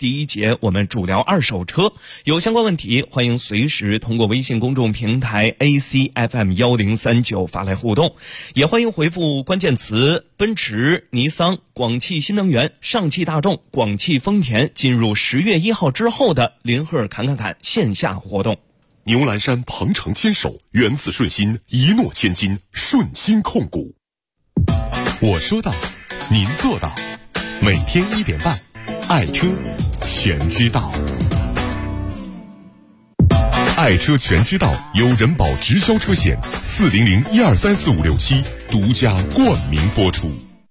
第一节我们主聊二手车，有相关问题欢迎随时通过微信公众平台 ACFM1039 发来互动，也欢迎回复关键词奔驰、尼桑、广汽新能源、上汽大众、广汽丰田进入10月1号之后的林赫侃线下活动。 牛栏山鹏程牵手，源自顺心，一诺千金，顺心控股。我说到，您做到。每天1点半，爱车全知道。爱车全知道由人保直销车险400-1234567独家冠名播出。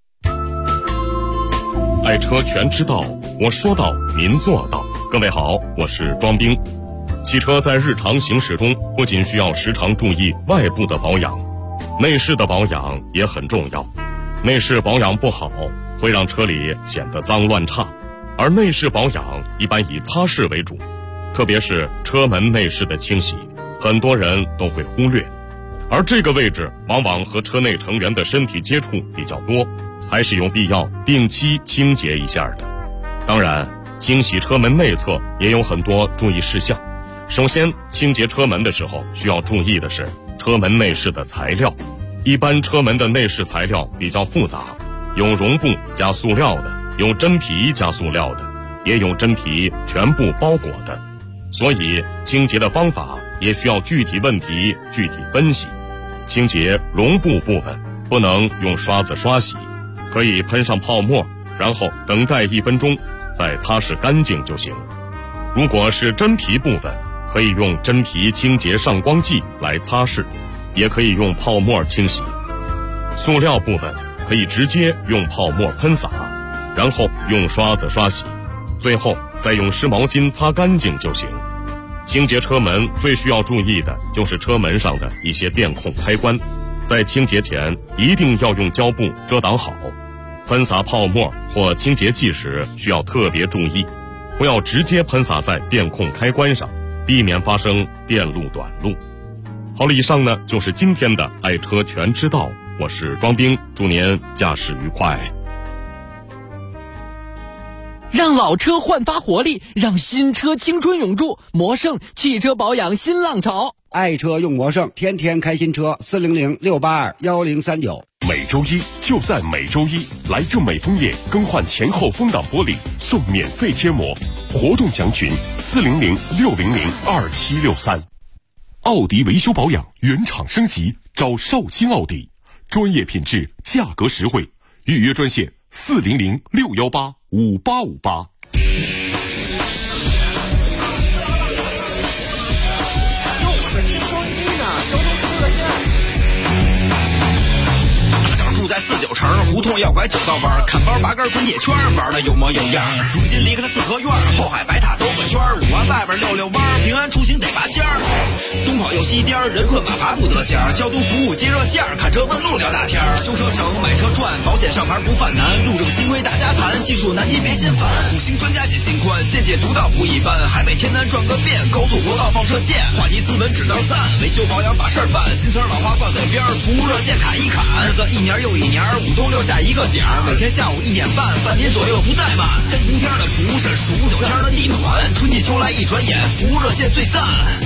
爱车全知道，我说到，您做到。各位好，我是庄兵。汽车在日常行驶中不仅需要时常注意外部的保养，内饰的保养也很重要。内饰保养不好，会让车里显得脏乱差，而内饰保养一般以擦拭为主，特别是车门内饰的清洗，很多人都会忽略，而这个位置往往和车内成员的身体接触比较多，还是有必要定期清洁一下的。当然，清洗车门内侧也有很多注意事项。首先，清洁车门的时候需要注意的是车门内饰的材料。一般车门的内饰材料比较复杂，有绒布加塑料的，有真皮加塑料的，也有真皮全部包裹的，所以清洁的方法也需要具体问题具体分析。清洁绒布部分不能用刷子刷洗，可以喷上泡沫，然后等待1分钟，再擦拭干净就行。如果是真皮部分，可以用真皮清洁上光剂来擦拭，也可以用泡沫清洗。塑料部分可以直接用泡沫喷洒，然后用刷子刷洗，最后再用湿毛巾擦干净就行。清洁车门最需要注意的就是车门上的一些电控开关，在清洁前一定要用胶布遮挡好。喷洒泡沫或清洁剂时需要特别注意，不要直接喷洒在电控开关上，避免发生电路短路。好了，以上呢就是今天的爱车全知道，我是庄兵，祝您驾驶愉快。 让老车焕发活力，让新车青春永驻。魔胜汽车保养新浪潮， 爱车用魔胜，天天开新车。400-682-1039。 每周一就在每周一，来正美枫叶更换前后风挡玻璃送免费贴膜，活动详询400-600-2763。奥迪维修保养原厂升级，找绍兴奥迪，专业品质，价格实惠，预约专线400-618-5858。 在49城胡同要拐9道弯，看包拔根滚铁圈，玩的有模有样。如今离开了四合院，后海白塔兜个圈，5环外边溜弯，平安出行得拔尖儿。东跑又西颠，人困马乏不得闲。交通服务接热线，看车问路聊大天。修车省，买车赚，保险上牌不犯难。路政新规大家谈，技术难题别心烦。5星专家解心宽，见解独到不一般。海北天南转个遍，高速国道放射线。话题斯文指导赞，维修保养把事儿办。新词老话挂嘴边，服务热线砍一砍。日子一年又一年，5冬6夏一个点儿，每天下午1点半，半天左右不怠慢。3伏天的服务是数9天的地暖，春季秋来一转眼，服务热线最赞。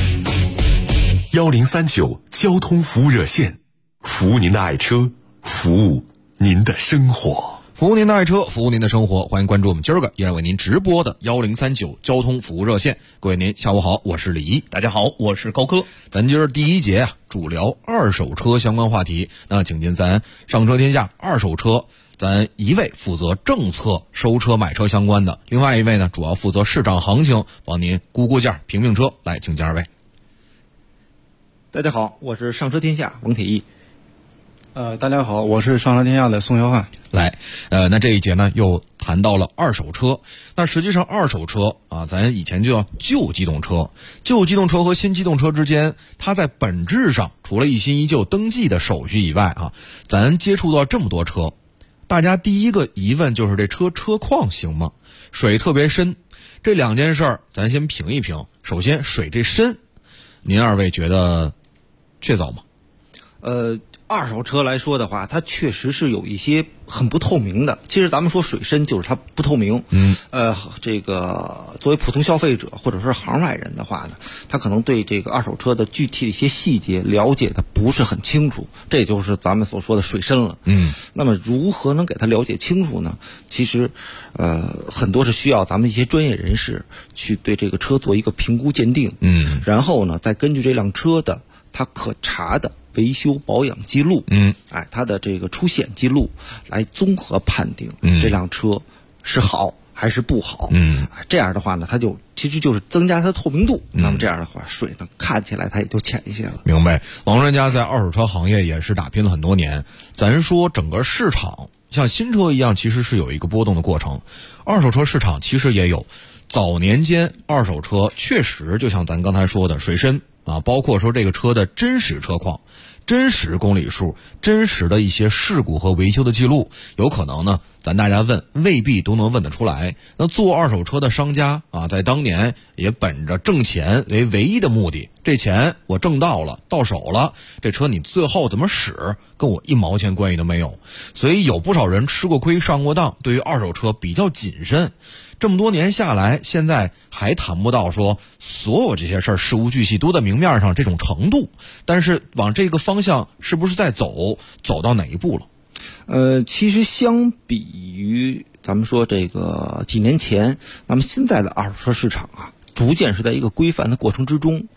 1039交通服务热线，服务您的爱车，服务您的生活。 服务您的爱车，服务您的生活，欢迎关注我们今儿个依然为您直播的1039交通服务热线。各位您下午好，我是李一。 大家好，我是高哥。 咱今儿第一节主聊二手车相关话题，那请进咱上车天下二手车，咱一位负责政策收车买车相关的，另外一位呢主要负责市场行情，帮您估估价评评车。来，请进二位。 大家好，我是上车天下王铁一。 大家好，我是上车天下的宋小汉。 来，那这一节呢又谈到了二手车。那实际上二手车啊，咱以前就叫旧机动车。旧机动车和新机动车之间，它在本质上除了一新一旧登记的手续以外啊，咱接触到这么多车，大家第一个疑问就是这车况行吗？水特别深。这两件事儿咱先评一评。首先水这深，您二位觉得确凿吗？ 二手车来说的话，它确实是有一些很不透明的。其实咱们说水深就是它不透明。这个作为普通消费者或者说是行外人的话呢，他可能对这个二手车的具体的一些细节了解的不是很清楚，这就是咱们所说的水深了。那么如何能给他了解清楚呢？其实很多是需要咱们一些专业人士去对这个车做一个评估鉴定。然后呢，再根据这辆车的它可查的维修保养记录，它的这个出险记录来综合判定这辆车是好还是不好。这样的话呢，它就其实就是增加它的透明度。那么这样的话，水呢看起来它也就浅一些了。 明白。王专家在二手车行业也是打拼了很多年。咱说整个市场像新车一样，其实是有一个波动的过程。二手车市场其实也有。早年间二手车确实就像咱刚才说的水深啊，包括说这个车的真实车况、真实公里数、真实的一些事故和维修的记录，有可能呢咱大家问未必都能问得出来。那做二手车的商家啊，在当年也本着挣钱为唯一的目的，这钱我挣到了，到手了，这车你最后怎么使跟我一毛钱关系都没有。所以有不少人吃过亏上过当，对于二手车比较谨慎。这么多年下来，现在还谈不到说所有这些事儿事无巨细都在明面上这种程度，但是往这个方向是不是在走到哪一步了？ 其实相比于咱们说这个几年前，那么现在的二手车市场啊，逐渐是在一个规范的过程之中。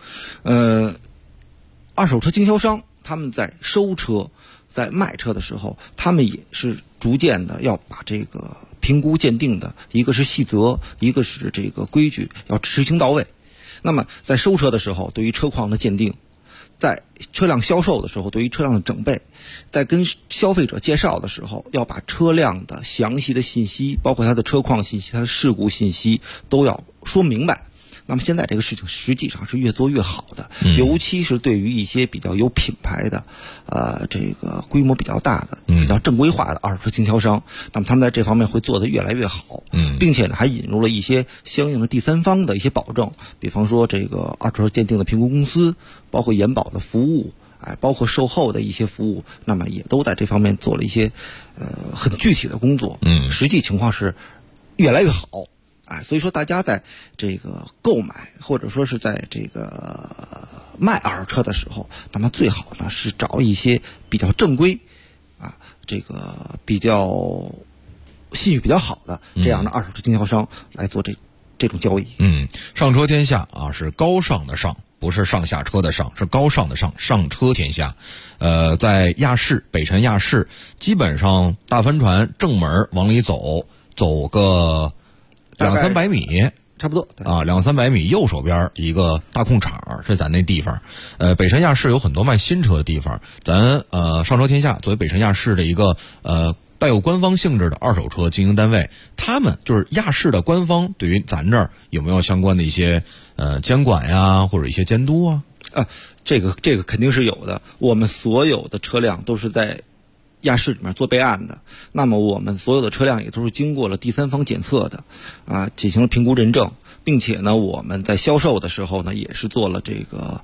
二手车经销商他们在收车、在卖车的时候，他们也是逐渐的要把这个评估鉴定的一个是细则，一个是这个规矩要执行到位。那么在收车的时候，对于车况的鉴定，在车辆销售的时候对于车辆的整备，在跟消费者介绍的时候，要把车辆的详细的信息，包括它的车况信息、它的事故信息都要说明白。那么现在这个事情实际上是越做越好的，尤其是对于一些比较有品牌的这个规模比较大的、比较正规化的二手车经销商，那么他们在这方面会做得越来越好。并且呢还引入了一些相应的第三方的一些保证，比方说这个二手车鉴定的评估公司，包括延保的服务，包括售后的一些服务，那么也都在这方面做了一些很具体的工作。实际情况是越来越好。所以说大家在这个购买或者说是在这个卖二手车的时候，那么最好呢是找一些比较正规这个比较信誉比较好的这样的二手车经销商来做这种交易。 上车天下啊，是高尚的上，不是上下车的上，是高尚的上，上车天下。在亚市北辰亚市，基本上大帆船正门往里走个200-300米， 差不多啊，200-300米，右手边一个大空场是咱那地方。北辰亚市有很多卖新车的地方，咱上车天下作为北辰亚市的一个带有官方性质的二手车经营单位，他们就是亚市的官方，对于咱这儿有没有相关的一些监管呀，或者一些监督啊？ 这个肯定是有的。我们所有的车辆都是在亚市里面做备案的，那么我们所有的车辆也都是经过了第三方检测的，进行了评估认证，并且呢，我们在销售的时候呢，也是做了这个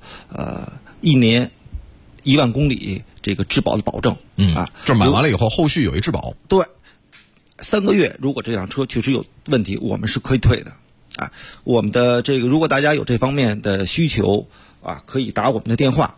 1年1万公里这个质保的保证。 这买完了以后，后续有一质保。 对，3个月，如果这辆车确实有问题，我们是可以退的。我们的这个，如果大家有这方面的需求可以打我们的电话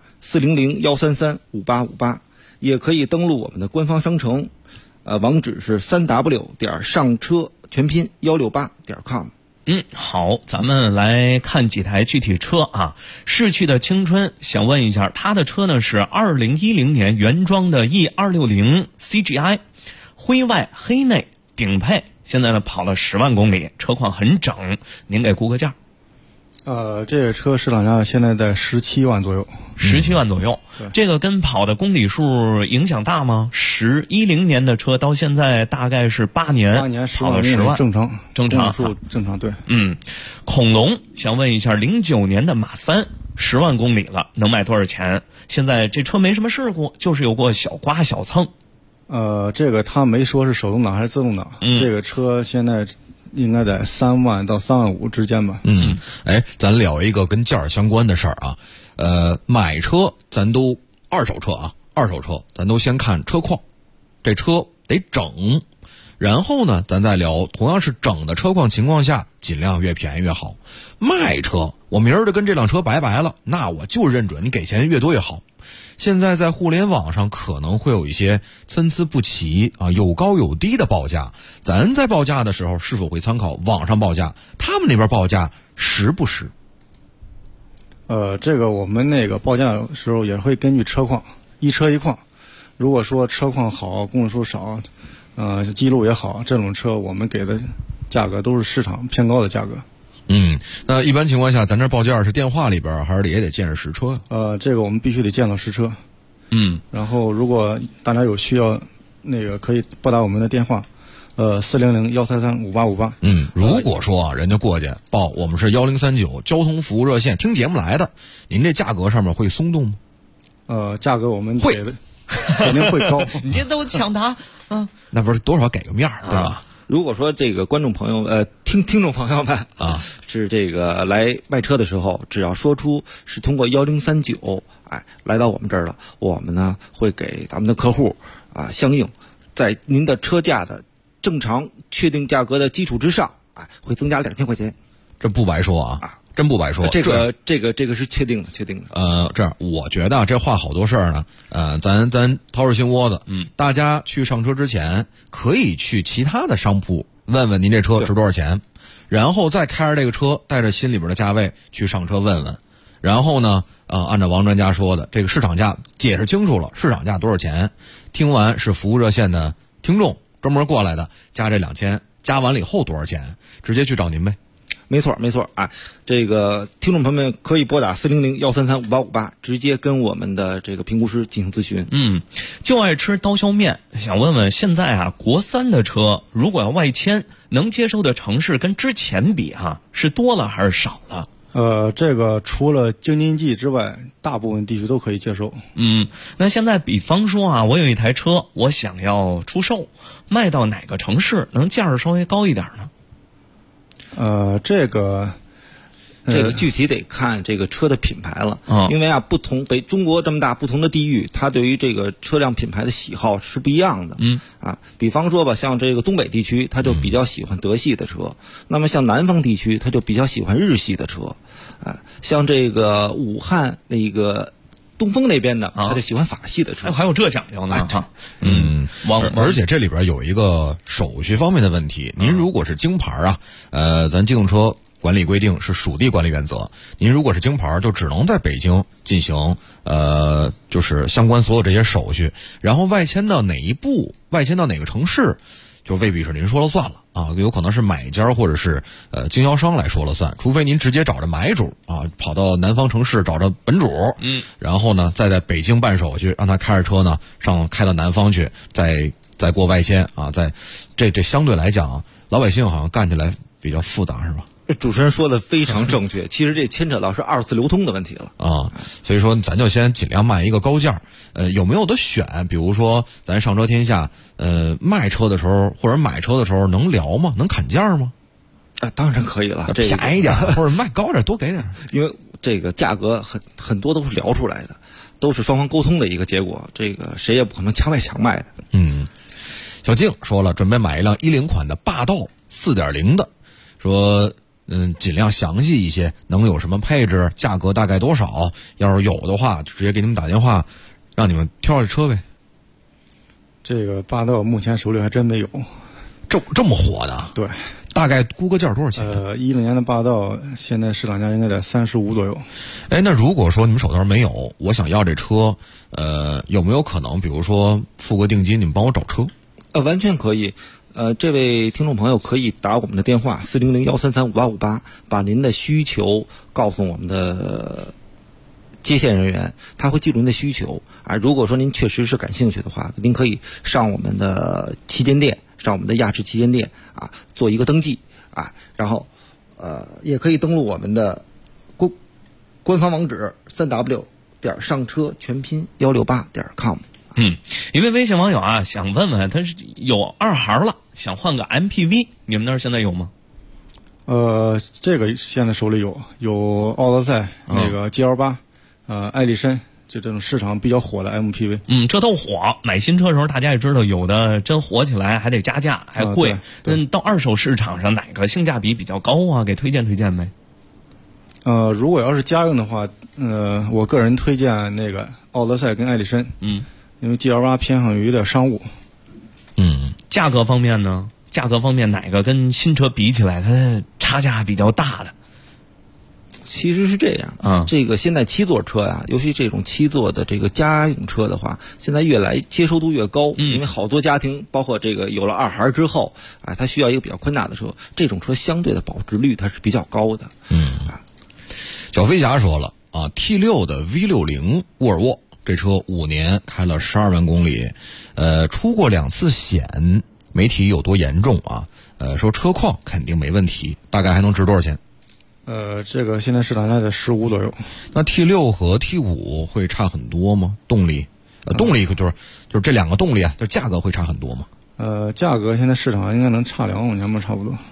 400-133-5858。也可以登录我们的官方商城，网址是3w.上车全拼168.com。 好，咱们来看几台具体车啊。逝去的青春，想问一下，他的车呢是2010年原装的 E260 CGI， 灰外黑内顶配，现在呢跑了10万公里，车况很整，您给估个价。 这个车市场价现在在17万左右。 17万左右，这个跟跑的公里数影响大吗？10年的车到现在大概是8年跑了10万， 正常， 公里数正常，对。 恐龙想问一下，09年的马3 10万公里了，能卖多少钱？现在这车没什么事故，就是有过小刮小蹭。 这个他没说是手动挡还是自动挡，这个车现在应该在3万到3万5之间吧。 咱聊一个跟价儿相关的事儿啊。买车咱都二手车咱都先看车况，这车得整。然后呢，咱再聊同样是整的车况情况下，尽量越便宜越好。卖车，我明儿就跟这辆车拜拜了，那我就认准你给钱越多越好。现在在互联网上可能会有一些参差不齐啊，有高有低的报价。咱在报价的时候是否会参考网上报价？他们那边报价实不实？ 这个我们那个报价的时候也会根据车况，一车一况。如果说车况好，公里数少，记录也好，这种车我们给的价格都是市场偏高的价格。 那一般情况下，咱这报价是电话里边还是也得见着实车？ 这个我们必须得见到实车。然后如果大家有需要，那个可以拨打我们的电话，400-133-5858。 如果说啊，人家过去报我们是1039交通服务热线，听节目来的，您这价格上面会松动吗？ 价格我们给的肯定会高。 你这都抢答啊？ 那不是多少给个面儿，对吧？ 如果说这个观众朋友听众朋友们啊， 是这个来卖车的时候，只要说出是通过1039来到我们这儿了，我们呢会给咱们的客户相应在您的车价的正常确定价格的基础之上，会增加2000块钱。 这不白说啊，真不白说。 这个是确定的。 这样我觉得这话好多事儿呢。咱掏出心窝子，大家去上车之前可以去其他的商铺问问您这车值多少钱，然后再开着这个车带着心里边的价位去上车问问，然后呢按照王专家说的这个市场价解释清楚了，市场价多少钱，听完是服务热线的听众专门过来的，加这2000，加完了以后多少钱，直接去找您呗。 没错这个听众朋友们可以拨打400-133-5858，直接跟我们的这个评估师进行咨询。 就爱吃刀削面，想问问现在国3的车如果要外迁，能接受的城市跟之前比是多了还是少了？ 这个除了京津冀之外，大部分地区都可以接受。 那现在比方说我有一台车，我想要出售，卖到哪个城市能价儿稍微高一点呢？ 这个具体得看这个车的品牌了。因为中国这么大，不同的地域，它对于这个车辆品牌的喜好是不一样的。比方说吧，像这个东北地区，他就比较喜欢德系的车；那么像南方地区，他就比较喜欢日系的车。像这个武汉那个东风那边的，他就喜欢法系的车。 还有这讲究呢？ 而且这里边有一个手续方面的问题。您如果是京牌咱机动车管理规定是属地管理原则，您如果是京牌，就只能在北京进行就是相关所有这些手续，然后外迁到哪一步，外迁到哪个城市，就未必是您说了算了有可能是买家或者是经销商来说了算，除非您直接找着买主跑到南方城市找着本主，然后呢再在北京办手续，让他开着车呢开到南方去，再过外迁在这相对来讲，老百姓好像干起来比较复杂，是吧？ 主持人说的非常正确，其实这牵扯到是二次流通的问题了所以说咱就先尽量卖一个高价。有没有的选？比如说咱上车天下卖车的时候或者买车的时候能聊吗？能砍价吗？ 当然可以了， 便宜点或者卖高点多给点。 因为这个价格很多都是聊出来的，都是双方沟通的一个结果，这个谁也不可能强买强卖的。 小静说了，准备买一辆10款的霸道 4.0 的，说尽量详细一些，能有什么配置，价格大概多少，要是有的话就直接给你们打电话让你们挑这车呗。 这个霸道目前手里还真没有。 这么火的？ 对， 大概估个价多少钱 ？10年的霸道现在市场价应该在35左右。 那如果说你们手头上没有，我想要这车，有没有可能比如说付个定金，你们帮我找车？ 完全可以。这位听众朋友可以打我们的电话400-133-5858，把您的需求告诉我们的接线人员，他会记住您的需求如果说您确实是感兴趣的话，您可以上我们的旗舰店，上我们的亚智旗舰店做一个登记然后也可以登录我们的官方网址3w.上车全拼168.com。 一位微信网友想问问，他是有2行了，想换个 MPV， 你们那儿现在有吗？ 这个现在手里有奥德赛、那个 GL8，艾力绅就这种市场比较火的 MPV。 这都火。买新车的时候，大家也知道，有的真火起来还得加价，还贵。到二手市场上哪个性价比比较高啊？给推荐推荐呗。 如果要是家用的话，我个人推荐那个奥德赛跟艾力绅。因为 GL8 偏向于的商务。 价格方面呢？价格方面哪个跟新车比起来，它差价比较大的？ 其实是这样，这个现在七座车呀，尤其这种七座的这个家用车的话，现在越来接受度越高，因为好多家庭，包括这个有了二孩之后，它需要一个比较宽大的车，这种车相对的保值率它是比较高的。 小飞侠说了啊 ，T6 的 V60 沃尔沃这车5年开了12万公里，出过2次险，媒体有多严重啊？说车况肯定没问题，大概还能值多少钱？ 这个现在市场价在15左右。 那 T6 和 T5 会差很多吗？动力，动力就是这两个动力啊，就价格会差很多吗？ 价格现在市场应该能差2万块钱吧，差不多。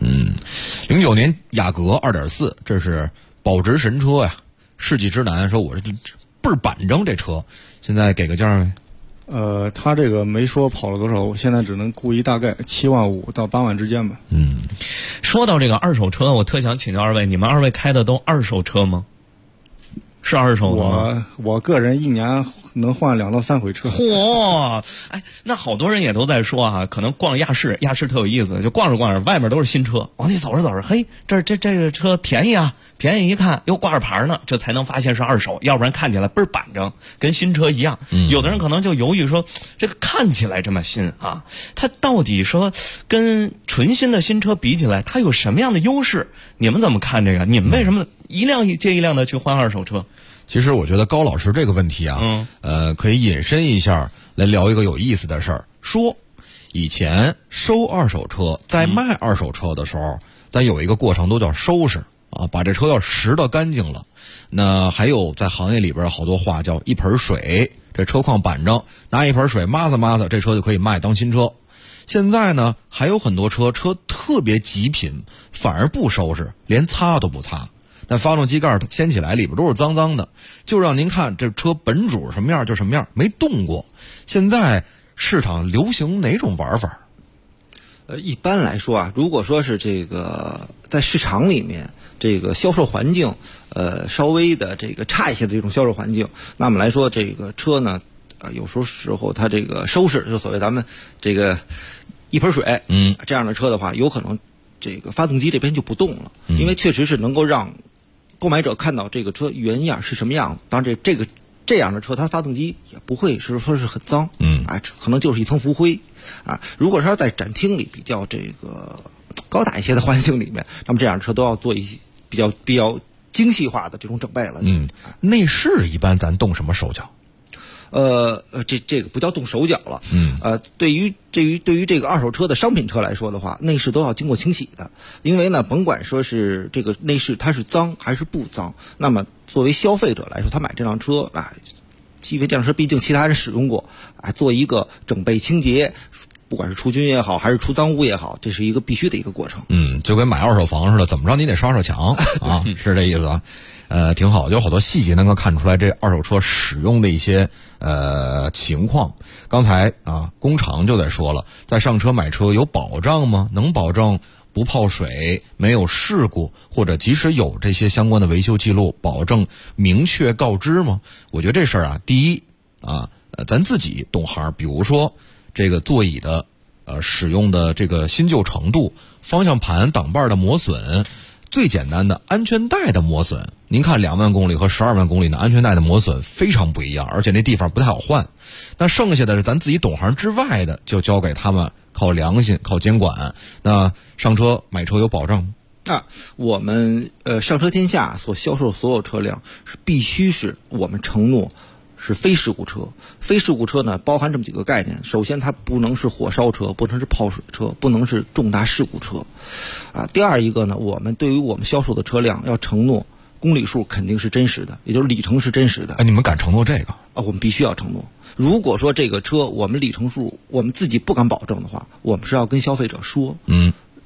09年雅阁 2.4， 这是保值神车呀，世纪之南说我这倍儿板正这车，现在给个价呗？ 他这个没说跑了多少，我现在只能估一大概7万5到8万之间吧。 说到这个二手车，我特想请教二位，你们二位开的都二手车吗？是二手的吗？ 我个人一年能换2到3回车。 嚯！那好多人也都在说啊，可能逛亚市特有意思，就逛着逛着，外面都是新车，往里走着走着，嘿，这个车便宜啊，便宜一看又挂着牌呢，这才能发现是二手，要不然看起来倍儿板正，跟新车一样。有的人可能就犹豫说，这个看起来这么新啊，它到底说跟纯新的新车比起来，它有什么样的优势？你们怎么看这个？你们为什么一辆接一辆的去换二手车？ 其实我觉得高老师这个问题啊，可以引申一下来聊一个有意思的事儿。说以前收二手车，在卖二手车的时候，咱有一个过程都叫收拾啊，把这车要拾掇干净了。那还有在行业里边好多话叫一盆水，这车况板正，拿一盆水抹擦，这车就可以卖当新车。现在呢，还有很多车特别极品，反而不收拾，连擦都不擦。但发动机盖掀起来，里边都是脏脏的，就让您看这车本主什么样就什么样，没动过。现在市场流行哪种玩法？ 一般来说啊，如果说是这个在市场里面这个销售环境，稍微的这个差一些的这种销售环境，那么来说这个车呢，有时候它这个收拾，就所谓咱们这个一盆水，这样的车的话，有可能这个发动机这边就不动了，因为确实是能够让购买者看到这个车原样是什么样。当然这样的车，它发动机也不会是说是很脏，可能就是一层浮灰啊。如果说在展厅里比较这个高大一些的环境里面，那么这样的车都要做一些比较精细化的这种整备了。 内饰一般咱动什么手脚？ 这个不叫动手脚了。对于这个二手车的商品车来说的话，内饰都要经过清洗的。因为呢，甭管说是这个内饰它是脏还是不脏，那么作为消费者来说，他买这辆车因为这辆车毕竟其他人使用过，做一个整备清洁，不管是除菌也好，还是除脏污也好，这是一个必须的一个过程。 就跟买二手房似的，怎么着你得刷刷墙啊，是这意思啊。挺好，有好多细节能够看出来这二手车使用的一些情况。刚才工厂就在说了，在上车买车有保障吗？能保证不泡水、没有事故，或者即使有这些相关的维修记录，保证明确告知吗？我觉得这事儿第一咱自己懂行，比如说这个座椅的使用的这个新旧程度，方向盘挡把的磨损，最简单的安全带的磨损，您看2万公里和12万公里的安全带的磨损非常不一样，而且那地方不太好换。那剩下的是咱自己懂行之外的，就交给他们靠良心、靠监管。那上车买车有保障吗？ 我们上车天下所销售所有车辆是必须是我们承诺是非事故车。非事故车呢，包含这么几个概念。首先，它不能是火烧车，不能是泡水车，不能是重大事故车。第二一个呢，我们对于我们销售的车辆要承诺公里数肯定是真实的，也就是里程是真实的。 你们敢承诺这个？ 我们必须要承诺。如果说这个车我们里程数我们自己不敢保证的话，我们是要跟消费者说。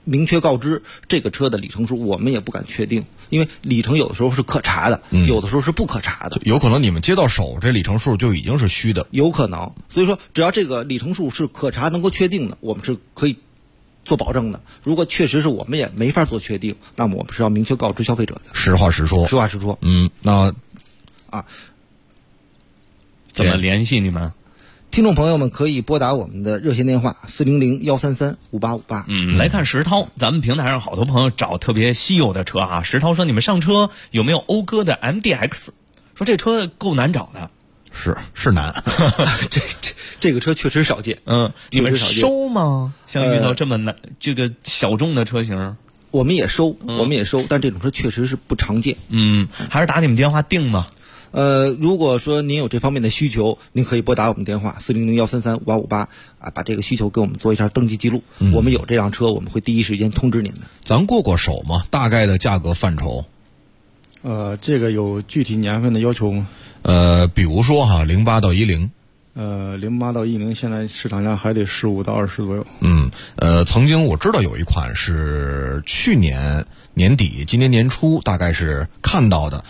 明确告知这个车的里程数，我们也不敢确定，因为里程有的时候是可查的，有的时候是不可查的， 有可能你们接到手这里程数就已经是虚的， 有可能。所以说，只要这个里程数是可查能够确定的，我们是可以做保证的。如果确实是我们也没法做确定，那么我们是要明确告知消费者的， 实话实说。 实话实说。 那怎么联系你们？ 听众朋友们可以拨打我们的热线电话400-133-5858。 来看石涛，咱们平台上好多朋友找特别稀有的车啊。石涛说：“你们上车有没有讴歌的 MDX？ 说这车够难找的， 是难。 这个车确实少见。 你们收吗？像遇到这么难这个小众的车型， 我们也收，但这种车确实是不常见。 还是打你们电话定吗？ 如果说您有这方面的需求，您可以拨打我们电话400-133-5858把这个需求给我们做一下登记记录。我们有这辆车，我们会第一时间通知您的。 咱过手吗？大概的价格范畴？ 这个有具体年份的要求吗？ 比如说08到10。 08到10现在市场价还得15到20左右。 曾经我知道有一款是去年年底今年年初大概是看到的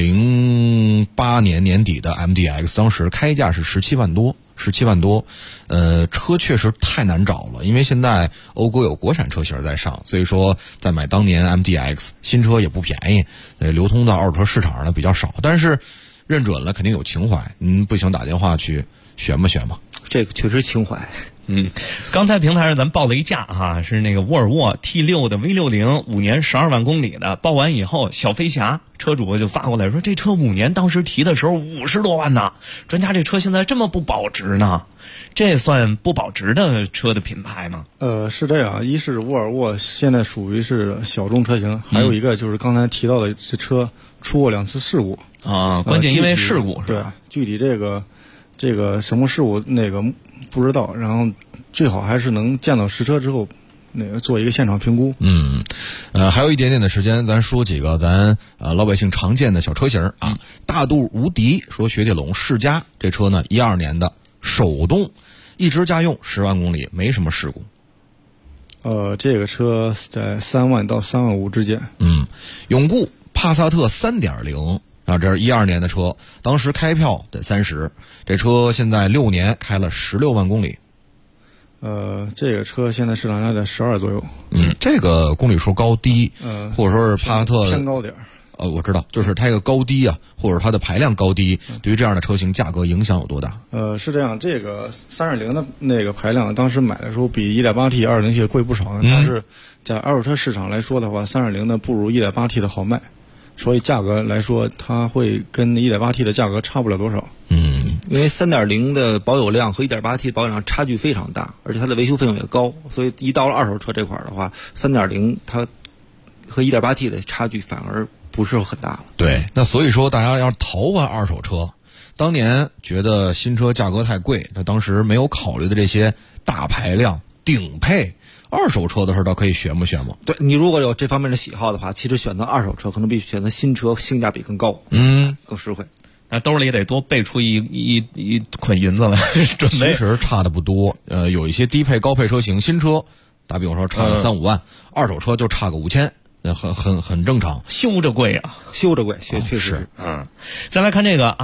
08年年底的 MDX， 当时开价是17万多。车确实太难找了，因为现在讴歌有国产车型在上，所以说在买当年 MDX 新车也不便宜，流通到二手车市场上的比较少，但是认准了肯定有情怀，不行打电话去选吧。 这个确实情怀。 刚才平台上咱报了一价是那个沃尔沃 T6 的 V60 5年12万公里的，报完以后小飞侠车主就发过来说，这车5年当时提的时候50多万呢，专家这车现在这么不保值呢，这算不保值的车的品牌吗？ 是这样，一是沃尔沃现在属于是小众车型，还有一个就是刚才提到的这车出过2次事故关键因为事故是吧？ 具体这个什么事故那个不知道，然后最好还是能见到实车之后做一个现场评估。 还有一点点的时间，咱说几个咱老百姓常见的小车型大度无敌说雪铁龙世嘉这车呢，12年的手动，一直家用10万公里，没什么事故。 这个车在3万到3万5之间。 永固帕萨特 3.0这是12年的车，当时开票得30，这车现在6年开了16万公里。 这个车现在市场价在12左右。 这个公里数高低，或者说是帕萨特偏高点。 我知道，就是它一个高低或者它的排量高低，对于这样的车型价格影响有多大？ 是这样，这个3.0的那个排量，当时买的时候比 1.8T 2.0T 贵不少，但是在二手车市场来说的话，3.0的不如 1.8T 的好卖。所以价格来说，它会跟 1.8T 的价格差不了多少。 因为 3.0 的保有量和 1.8T 的保有量差距非常大，而且它的维修费用也高，所以一到了二手车这块的话， 3.0 它和 1.8T 的差距反而不是很大了。 对，那所以说大家要淘换二手车，当年觉得新车价格太贵，那当时没有考虑的这些大排量顶配二手车的时候，倒可以选吗？ 对，你如果有这方面的喜好的话，其实选择二手车可能比选择新车性价比更高，更实惠。 那兜里得多备出一捆银子来准备。 其实差的不多，有一些低配高配车型，新车打比方说差个3-5万，二手车就差个5000，很正常。 修着贵啊， 确实是。 再来看这个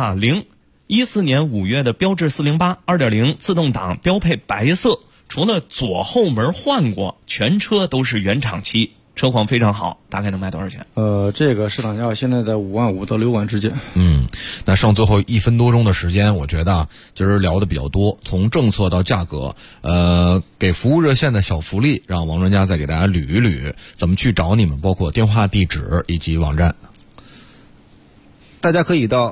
14年5月的标致408 2.0自动挡，标配白色。除了左后门换过，全车都是原厂漆，车况非常好，大概能卖多少钱？ 这个市场价现在在5万5到6万之间。 那剩最后1分多钟的时间，我觉得今儿聊的比较多，从政策到价格，给服务热线的小福利，让王专家再给大家捋一捋怎么去找你们，包括电话、地址以及网站。 大家可以到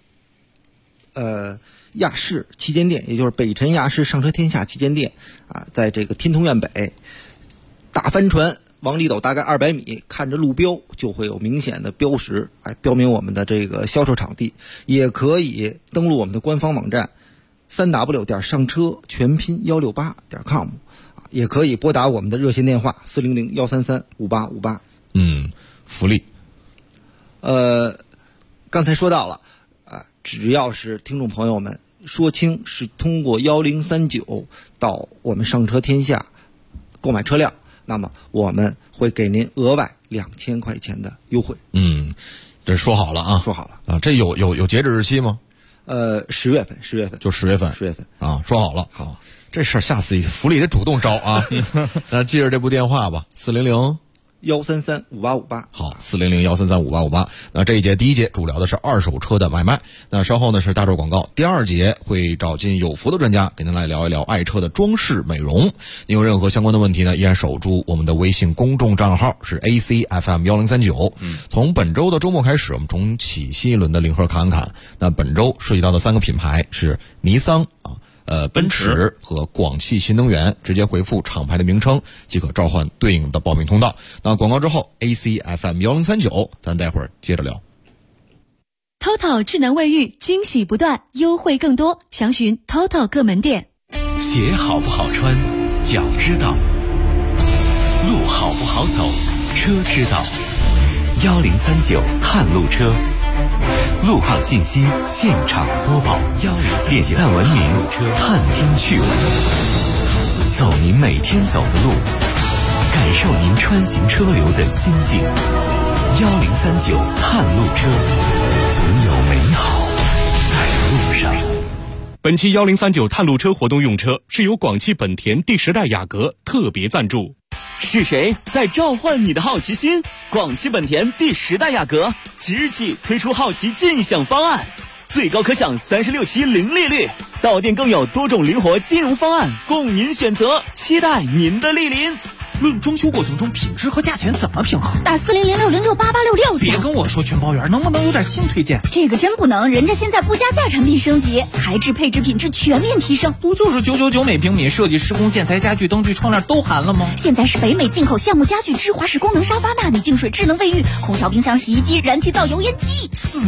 亚市旗舰店，也就是北辰亚市上车天下旗舰店在这个天通苑北大帆船往里走大概200米，看着路标就会有明显的标识，标明我们的这个销售场地。也可以登录我们的官方网站3w 上车全拼168.com， 也可以拨打我们的热线电话400-133-5858。 福利。 刚才说到了只要是听众朋友们说清是通过1039到我们上车天下购买车辆， 那么我们会给您额外2000块钱的优惠。 这说好了啊， 说好了啊，这有截止日期吗 ？10月份就10月份啊，说好了。好，这事儿下次福利得主动招啊。那记着这部电话吧 ，400-133-5858。 好，400-133-5858。那这一节第一节主聊的是二手车的买卖，那稍后呢是大众广告，第二节会找进有福的专家给您来聊一聊爱车的装饰美容。您有任何相关的问题呢，依然守住我们的微信公众账号是 ACFM1039。从本周的周末开始，我们重启新一轮的零盒侃侃。那本周涉及到的3个品牌是尼桑奔驰和广汽新能源，直接回复厂牌的名称即可召唤对应的报名通道。那广告之后 ACFM1039，咱待会儿接着聊。 TOTO 智能卫浴惊喜不断，优惠更多，详询 TOTO 各门店。 鞋好不好穿，脚知道；路好不好走，车知道。1039探路车，路况信息现场播报，点赞文明，探听趣闻，走您每天走的路，感受您穿行车流的心境。1039探路车，总有美好在路上。 本期1039探路车活动用车是由广汽本田第10代雅阁特别赞助。 是谁在召唤你的好奇心？广汽本田第10代雅阁即日起推出好奇尽享方案，最高可享36期零利率，到店更有多种灵活金融方案供您选择，期待您的莅临。 论装修过程中品质和价钱怎么平衡？ 打400-606-8866。 别跟我说全包圆，能不能有点新推荐？ 这个真不能，人家现在不加价产品升级，材质配置品质全面提升。 不就是999每平米，设计施工建材家具灯具窗帘都含了吗？ 现在是北美进口项目家具芝华士功能沙发、纳米净水智能卫浴、空调冰箱洗衣机、燃气灶油烟机。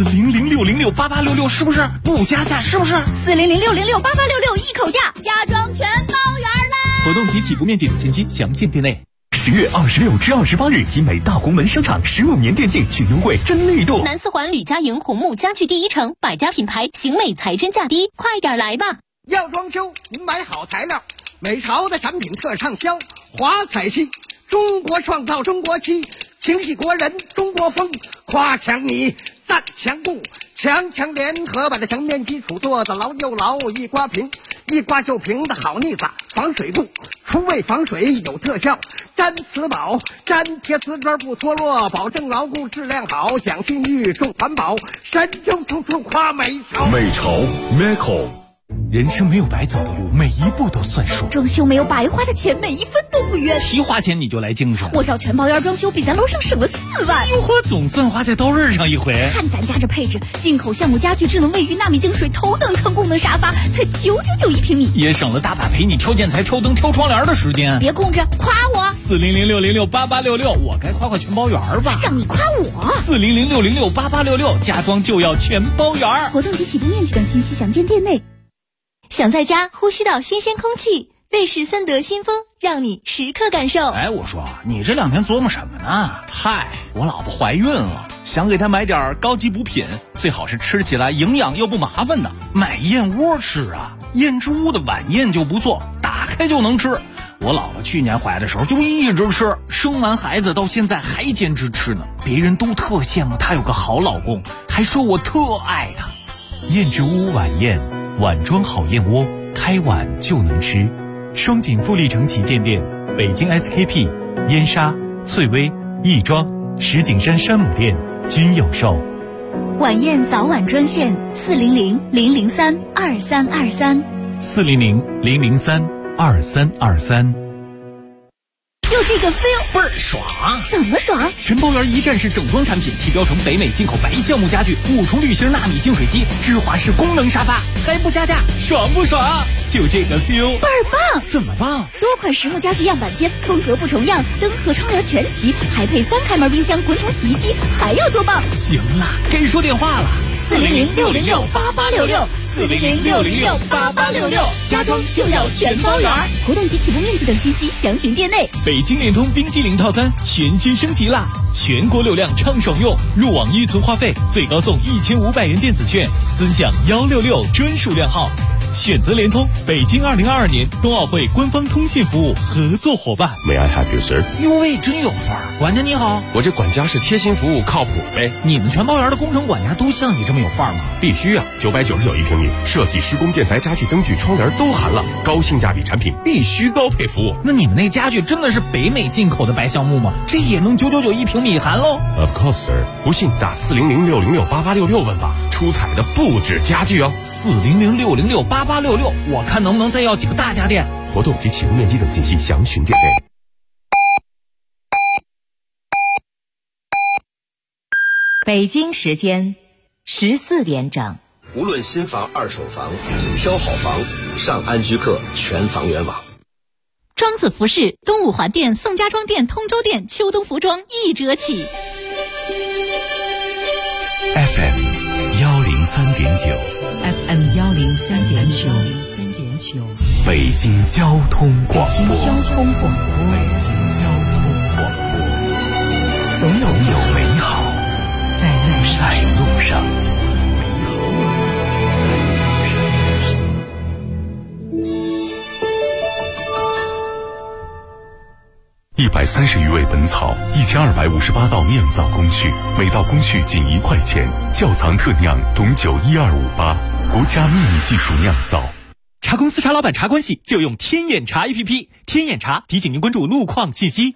400-606-8866是不是？不加价是不是 ？400-606-8866一口价，家装全包圆啦！ 活动及起步面积等信息详见店内。 10月26至28日，集美大红门商场15年电竞群优惠真力度。 南四环吕家营红木家具第一城，百家品牌，行美才真价低，快点来吧！ 要装修，您买好材料，美潮的产品特畅销，华彩漆，中国创造中国漆，情系国人中国风，夸墙泥，赞墙布，强联合把这墙面基础做得牢又牢，一刮平，一刮就平的好腻子，防水布，除味防水有特效，粘瓷宝，粘贴瓷砖不脱落，保证牢固质量好，讲信誉重环保，神州处处夸美潮。 美潮 Meco。人生没有白走的路，每一步都算数。 装修没有白花的钱，每一分都不冤。 提花钱你就来精神， 我找全包圆装修比咱楼上省了4万。 哟呵，总算花在刀刃上一回。 看咱家这配置，进口项目家具、智能卫浴、纳米净水、头等舱功能沙发，才999一平米， 也省了大把陪你挑建材、挑灯、挑窗帘的时间。 别空着，夸我 ！400-606-8866，我该夸全包圆吧？ 让你夸我 ！400-606-8866，家装就要全包圆。 活动及起步面积等信息详见店内。 想在家呼吸到新鲜空气，瑞士森德新风让你时刻感受。 哎，我说你这2天琢磨什么呢？嗨，我老婆怀孕了，想给她买点高级补品，最好是吃起来营养又不麻烦的。买燕窝吃啊，燕之屋的晚宴就不错，打开就能吃。我老婆去年怀的时候就一直吃，生完孩子到现在还坚持吃呢。别人都特羡慕她有个好老公，还说我特爱她。 燕之屋晚宴，碗装好燕窝，开碗就能吃。双井富力城旗舰店，北京 SKP、燕莎、翠微、亦庄、石景山山姆店均有售。 晚宴早晚专线400-003-2323 400-003-2323。 就这个 feel 倍儿爽！ 怎么爽？ 全包圆一站式整装产品，提标成北美进口白橡木家具，5重滤芯纳米净水机，芝华士功能沙发，还不加价，爽不爽？就这个 feel 倍儿棒！ 怎么棒？ 多款实木家具样板间，风格不重样，灯和窗帘全齐，还配3开门冰箱、滚筒洗衣机，还要多棒？ 行了，该说电话了。 400-606-8866 400-606-8866，家装就要全包圆。活动及起步面积等信息详询店内。 北京联通冰激凌套餐全新升级啦！全国流量畅爽用，入网预存话费最高送1500元电子券，尊享166专属量号。 选择联通，北京2022年冬奥会官方通信服务合作伙伴。 May I help you, sir？ 哟喂，真有范儿！管家你好， 我这管家是贴心服务，靠谱呗。 你们全包园的工程管家都像你这么有范儿吗？ 必须啊！999一平米，设计、施工、建材、家具、灯具、窗帘都含了，高性价比产品必须高配服务。 那你们那家具真的是北美进口的白橡木吗？这也能999一平米含喽 ？Of course, sir。不信打400-606-8866问吧，出彩的不止家具哦。 400-606-8866，我看能不能再要几个大家电。 活动及启动面积等信息详询店内。 北京时间14点整。 无论新房、二手房，挑好房上安居客全房源网。 庄子服饰东五环店、宋家庄店、通州店秋冬服装1折起。 FM 103.9 FM 103.9 北京交通广播。 北京交通广播，总有美好在路上。 130余味本草，1258道酿造工序，每道工序仅1块钱。窖藏特酿董酒12588，国家秘密技术酿造。 茶公司茶老板茶关系就用天眼查 APP， 天眼查提醒您关注路况信息。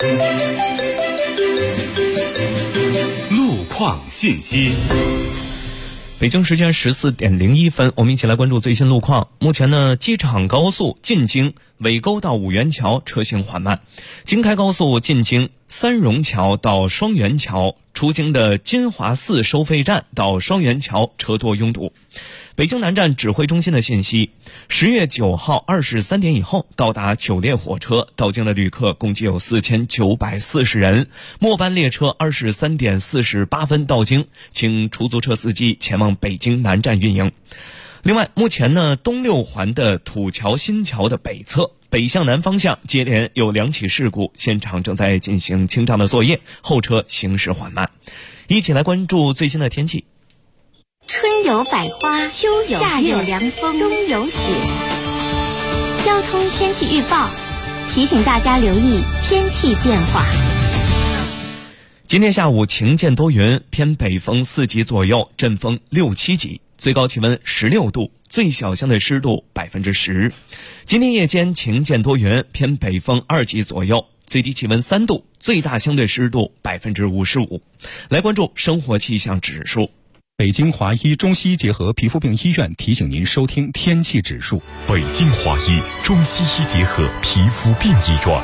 路况信息。 北京时间14点01分，我们一起来关注最新路况。目前呢，机场高速进京尾沟到五元桥车行缓慢，京开高速进京三榕桥到双元桥，出京的金华寺收费站到双元桥车多拥堵。北京南站指挥中心的信息，10月9号23点以后到达9列火车到京的旅客共计有4940人，末班列车23点48分到京，请出租车司机前往北京南站运营。另外，目前呢，东六环的土桥新桥的北侧北向南方向接连有2起事故，现场正在进行清障的作业，后车行驶缓慢。一起来关注最新的天气。 春有百花，秋有夏有凉风，冬有雪。交通天气预报提醒大家留意天气变化。 今天下午晴间多云，偏北风4级左右，阵风6、7级，最高气温16度，最小相对湿度10%。今天夜间晴间多云，偏北风2级左右，最低气温3度，最大相对湿度55%。来关注生活气象指数。 北京华医中西医结合皮肤病医院提醒您收听天气指数。 北京华医中西医结合皮肤病医院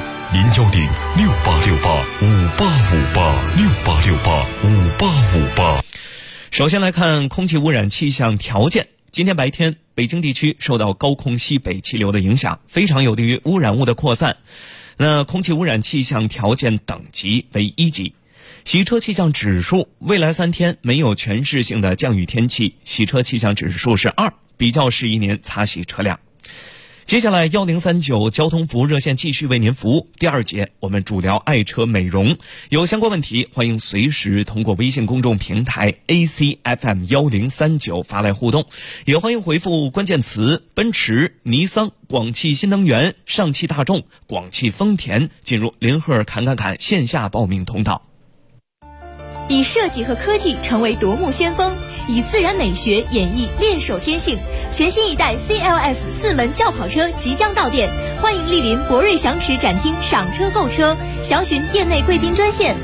，010-6868-5858，6868-5858。 首先来看空气污染气象条件。今天白天，北京地区受到高空西北气流的影响，非常有利于污染物的扩散。那空气污染气象条件等级为1级。洗车气象指数，未来3天没有全市性的降雨天气，洗车气象指数是2，比较适宜您擦洗车辆。接下来1039交通服务热线继续为您服务。第2节我们主聊爱车美容，有相关问题欢迎随时通过微信公众平台 ACFM 1039发来互动，也欢迎回复关键词奔驰、尼桑、广汽新能源、上汽大众、广汽丰田进入林赫侃线下报名通道。 以设计和科技成为夺目先锋，以自然美学演绎猎手天性。全新一代 CLS 4门轿跑车即将到店，欢迎莅临博瑞祥驰展厅赏车购车，详询店内贵宾专线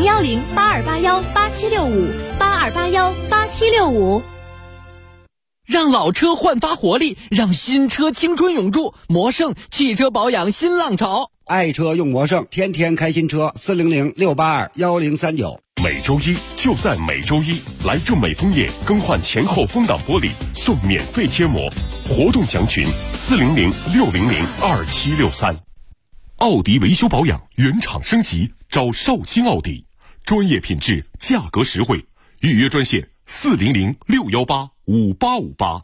010-8281-8765，8281-8765。 让老车焕发活力，让新车青春永驻。魔胜汽车保养新浪潮， 爱车用魔胜，天天开新车。400-682-1039。 每周一就在每周一，来正美枫叶更换前后风挡玻璃送免费贴膜，活动详询400-600-2763。奥迪维修保养原厂升级，找绍兴奥迪，专业品质，价格实惠，预约专线400-618-5858。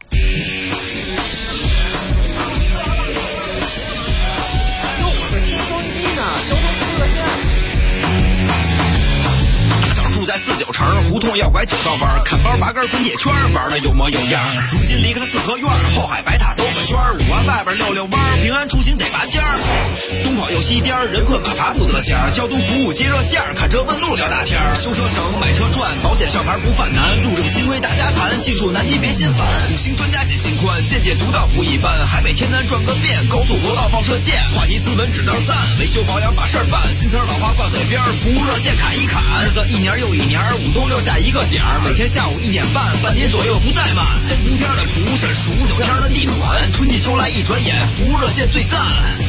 住在49城，胡同要拐9道弯，看包拔根滚铁圈，玩的有模有样。如今离开了四合院，后海白塔兜个圈，5环外边溜溜弯，平安出行得拔尖儿。东跑又西颠，人困马乏不得闲，交通服务接热线，看车问路聊大天，修车省买车赚，保险上牌不犯难，路政新规大家谈，技术难题别心烦，五星专家解心宽，见解独到不一般，海北天南转个遍，高速国道放射线，话题斯文只当赞，维修保养把事儿办，新词老话挂嘴边，服务热线砍一砍，日子一年又一年，5冬6夏一个点儿，每天下午1点半，半点左右不怠慢，3伏天的蒲扇，数9天的地暖，春季秋来一转眼，服务热线最赞。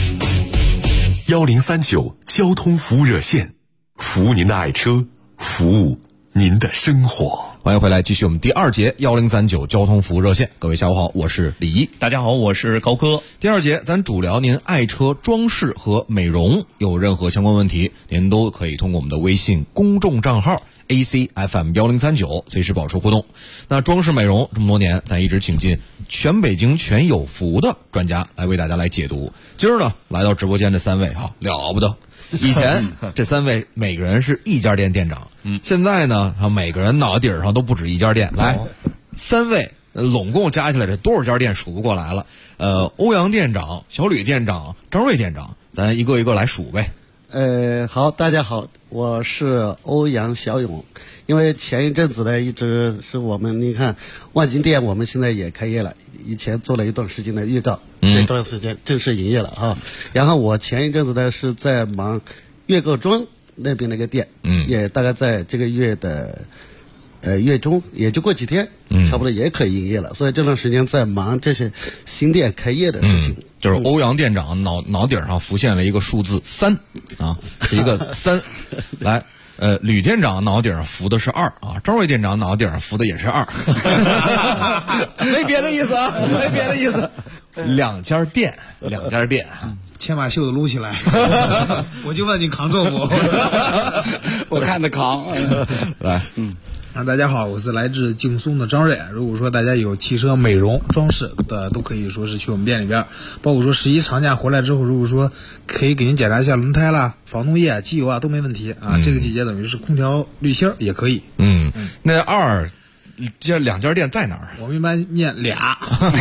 1039交通服务热线，服务您的爱车，服务您的生活。 欢迎回来，继续我们第2节1039交通服务热线。各位下午好，我是李一。 大家好，我是高哥。 第2节咱主聊您爱车装饰和美容，有任何相关问题，您都可以通过我们的微信公众账号 ACFM1039随时保持互动。那装饰美容这么多年，咱一直请进全北京全有福的专家来为大家来解读。今儿呢，来到直播间这3位了不得。以前这3位每个人是一家店店长，现在呢，每个人脑袋顶上都不止一家店。来，3位拢共加起来这多少家店数不过来了。欧阳店长、小吕店长、张瑞店长，咱一个一个来数呗。 好，大家好，我是欧阳小勇。因为前一阵子呢，一直是我们，你看万金店，我们现在也开业了，以前做了一段时间的预告，这段时间正式营业了啊。然后我前一阵子呢是在忙粤购庄那边那个店，也大概在这个月的月中，也就过几天，差不多也可以营业了。所以这段时间在忙这些新店开业的事情。 就是欧阳店长脑顶上浮现了一个数字3啊，是一个3。来，吕店长脑顶上浮的是2啊，张瑞店长脑顶上浮的也是2，没别的意思啊，没别的意思。2家店， 先把袖子撸起来，我就问你扛重不？ 我看着扛。 来， 大家好，我是来自劲松的张瑞。如果说大家有汽车美容装饰的，都可以说是去我们店里边，包括说11长假回来之后，如果说可以给您检查一下轮胎啦、防冻液啊、机油啊都没问题啊。这个季节等于是空调滤芯也可以。 那2家店在哪儿？ 我们一般念俩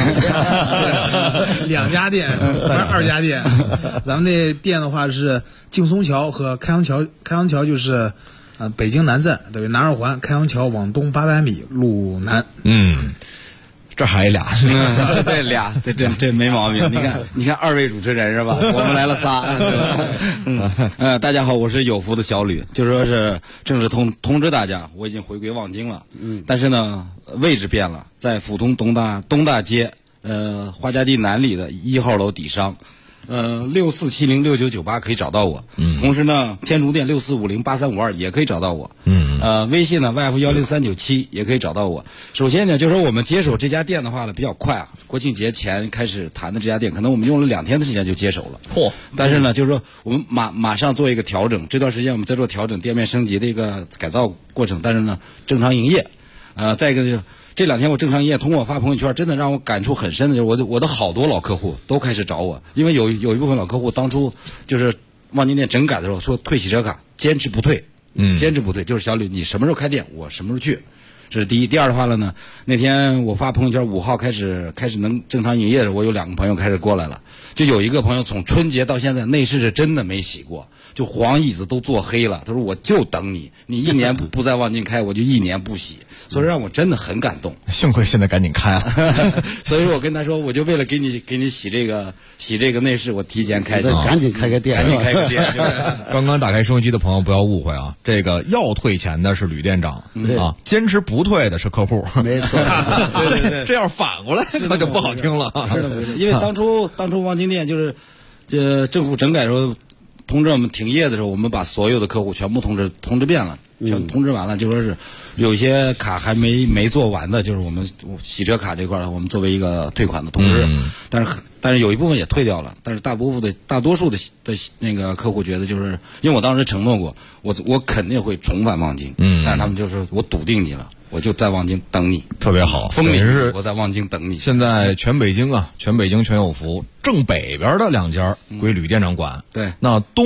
，2家店，不是2家店。咱们那店的话是劲松桥和开阳桥，开阳桥就是北京南站，等于南2环，开阳桥往东800米路南。 这还俩， 对俩，这没毛病。你看2位主持人是吧？我们来了仨。大家好，我是有福的小吕，就说是正式通知大家，我已经回归望京了。但是呢，位置变了，在阜通东大街花家地南里的1号楼底商。64706998可以找到我。同时呢，天竺店64508352也可以找到我。微信呢 YF10397也可以找到我。首先呢，就是说我们接手这家店的话呢比较快啊，国庆节前开始谈的这家店，可能我们用了2天的时间就接手了。但是呢，就是说我们马上做一个调整，这段时间我们在做调整，店面升级的一个改造过程，但是呢，正常营业。再一个就是这2天我正常营业，通过我发朋友圈，真的让我感触很深的就是我的好多老客户都开始找我，因为有一部分老客户当初就是望京店整改的时候说退洗车卡，坚持不退，就是小吕你什么时候开店我什么时候去，这是第一。第二的话了呢，那天我发朋友圈5号开始能正常营业的时候，我有2个朋友开始过来了，就有一个朋友从春节到现在内饰是真的没洗过，就黄椅子都做黑了，他说我就等你1年不在望京开，我就1年不洗，所以让我真的很感动。 幸亏现在赶紧开啊！ 所以说我跟他说，我就为了给你洗这个内饰，我提前开去， 赶紧开个店。 刚刚打开收音机的朋友不要误会啊，这个要退钱的是吕店长啊，坚持不退的是客户。 没错， 这要反过来那就不好听了。 是的，因为当初望京店就是政府整改的时候通知我们停业的时候，我们把所有的客户全部通知遍了，全通知完了，就说是有些卡还没做完的，就是我们洗车卡这块我们作为一个退款的通知，但是有一部分也退掉了，但是大多数的那个客户觉得，就是因为我当时承诺过，我肯定会重返望京，但是他们就是我笃定你了，我就在望京等你， 特别好， 风里我在望京等你。 现在全北京全有福，正北边的2家归吕店长管， 对， 那东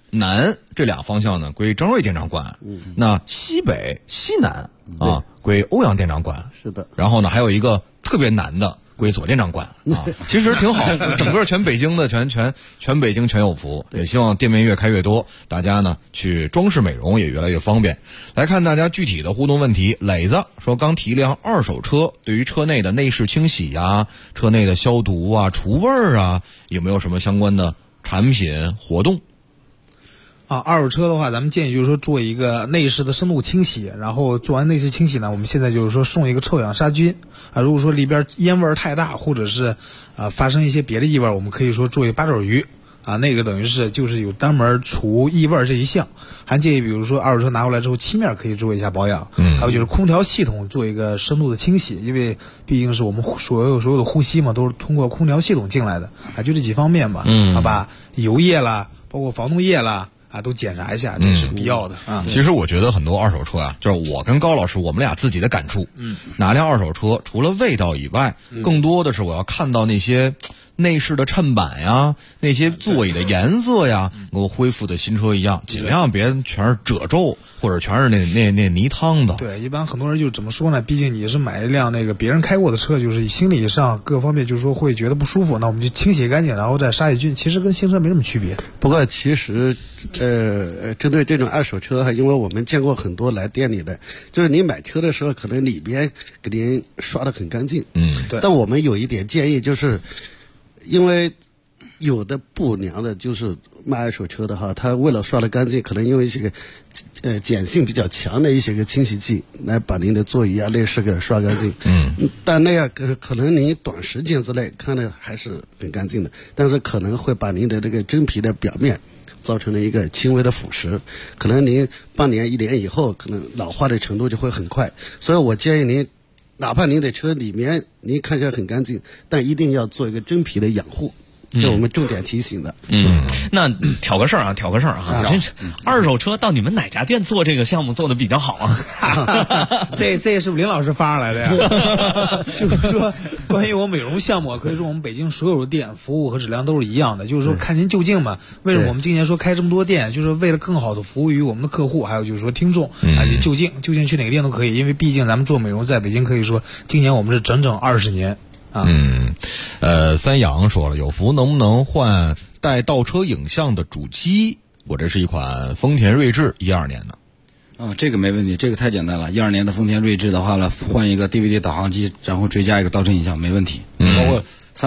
南这俩方向呢归张瑞店长管，那西北、西南啊归欧阳店长管。 是的。 然后呢，还有一个特别难的归左店长管啊，其实挺好，整个全北京的全北京全有福。也希望店面越开越多，大家呢去装饰美容也越来越方便。来看大家具体的互动问题。磊子说，刚提辆二手车，对于车内的内饰清洗呀、车内的消毒啊、除味儿啊，有没有什么相关的产品活动？ 二手车的话，咱们建议就是说做一个内饰的深度清洗，然后做完内饰清洗呢，我们现在就是说送一个臭氧杀菌啊。如果说里边烟味太大，或者是发生一些别的异味，我们可以说做一个八爪鱼啊，那个等于是就是有单门除异味这一项。还建议比如说二手车拿过来之后，漆面可以做一下保养，还有就是空调系统做一个深度的清洗，因为毕竟是我们所有的呼吸嘛，都是通过空调系统进来的啊，就这几方面吧。把油液啦，包括防冻液啦。都检查一下，这是必要的啊。 其实我觉得很多二手车啊，就是我跟高老师我们俩自己的感触。拿辆二手车，除了味道以外，更多的是我要看到那些内饰的衬板呀，那些座椅的颜色呀，能够恢复的新车一样，尽量别全是褶皱或者全是那泥汤的。 对，一般很多人就怎么说呢？毕竟你是买一辆那个别人开过的车，就是心理上各方面就是说会觉得不舒服，那我们就清洗干净，然后再杀细菌，其实跟新车没什么区别。 不过其实针对这种二手车，因为我们见过很多来店里的，就是你买车的时候可能里边给您刷得很干净， 对。 但我们有一点建议，就是因为有的不良的就是卖二手车的哈，他为了刷得干净，可能用一些个碱性比较强的一些个清洗剂来把您的座椅啊内饰给刷干净。但那样可能您短时间之内看的还是很干净的，但是可能会把您的这个真皮的表面造成了一个轻微的腐蚀，可能您半年1年以后，可能老化的程度就会很快。所以我建议您，哪怕您的车里面您看起来很干净，但一定要做一个真皮的养护，这是我们重点提醒的。 那挑个事儿啊，这二手车到你们哪家店做这个项目做的比较好啊？ 这也是林老师发上来的呀。就是说，关于我美容项目，可以说我们北京所有的店服务和质量都是一样的。就是说，看您就近嘛。为什么我们今年说开这么多店，就是为了更好的服务于我们的客户，还有就是说听众啊，你就近去哪个店都可以，因为毕竟咱们做美容在北京可以说，今年我们是整整20年。 三阳说了，有福能不能换带倒车影像的主机？我这是一款丰田锐志12年的。 这个没问题，这个太简单了。12年的丰田锐志的话呢，换一个 DVD 导航机，然后追加一个倒车影像，没问题。包括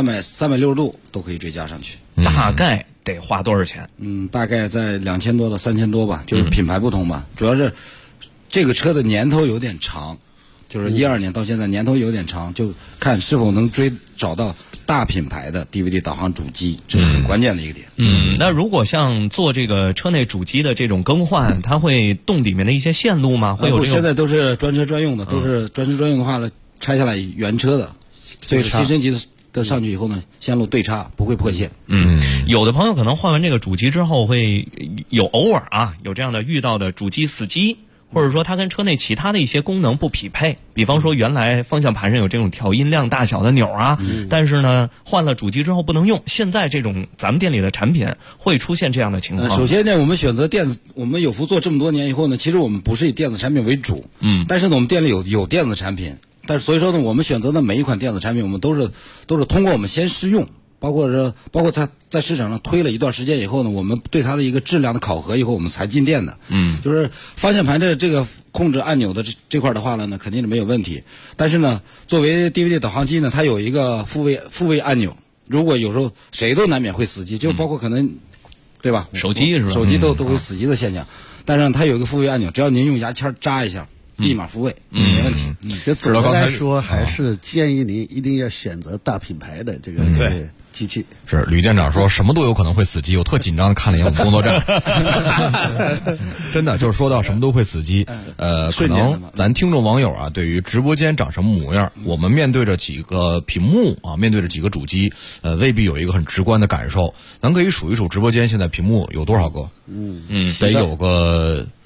360度都可以追加上去。 大概得花多少钱？ 大概在2000多到3000多吧，就是品牌不同吧。主要是这个车的年头有点长。就是12年到现在年头有点长，就看是否能找到大品牌的 DVD 导航主机，这是很关键的一个点。 那如果像做这个车内主机的这种更换，它会动里面的一些线路吗？会有这种？ 现在都是专车专用的，都是专车专用的话呢，拆下来原车的，这个新升级的上去以后呢，线路对插不会破线。 有的朋友可能换完这个主机之后，会偶尔有这样的遇到的主机死机。或者说它跟车内其他的一些功能不匹配，比方说原来方向盘上有这种调音量大小的钮啊，但是呢换了主机之后不能用。现在这种咱们店里的产品会出现这样的情况。 首先呢，我们选择我们有福做这么多年以后呢，其实我们不是以电子产品为主，但是呢我们店里有电子产品，但是所以说呢我们选择的每一款电子产品，我们都是通过我们先试用。包括它在市场上推了一段时间以后呢，我们对它的一个质量的考核以后，我们才进店的。就是方向盘的这个控制按钮的这块的话呢，肯定是没有问题。但是呢，作为 DVD 导航机呢，它有一个复位按钮。如果有时候谁都难免会死机，就包括可能，对吧？ 手机是吧？ 手机都会死机的现象。但是呢，它有一个复位按钮，只要您用牙签扎一下，立马复位，没问题。 总的来说，还是建议您一定要选择大品牌的这个机器。 是吕店长说什么都有可能会死机，我特紧张的看了一眼我们工作站。真的就是说到什么都会死机，可能咱听众网友啊，对于直播间长什么模样，我们面对着几个屏幕啊，面对着几个主机，未必有一个很直观的感受。咱可以数一数直播间现在屏幕有多少个？得有个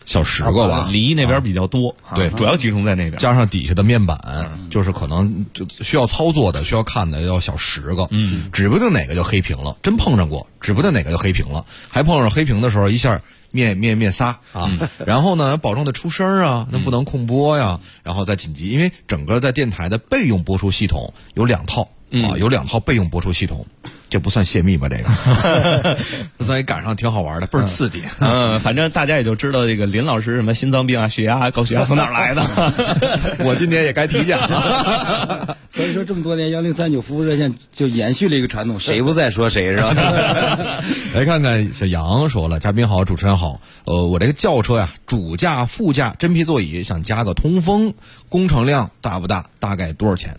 小10个吧， 离那边比较多， 对， 主要集中在那边， 加上底下的面板，就是可能就需要操作的、需要看的要小10个，指不定哪个就黑屏了，真碰上过，指不定哪个就黑屏了，还碰上黑屏的时候一下灭仨啊，然后呢，保证的出声啊，那不能控播呀，然后再紧急，因为整个在电台的备用播出系统有2套啊，有2套备用播出系统。这不算泄密吧？这个，咱也赶上挺好玩的，倍儿刺激。 反正大家也就知道这个林老师什么心脏病啊、血压、高血压从哪儿来的。 我今年也该体检了。 所以说这么多年1039服务热线就延续了一个传统，谁不在说谁是吧？ 来看看小杨说了，嘉宾好，主持人好。我这个轿车呀，主驾、副驾真皮座椅，想加个通风，工程量大不大？大概多少钱？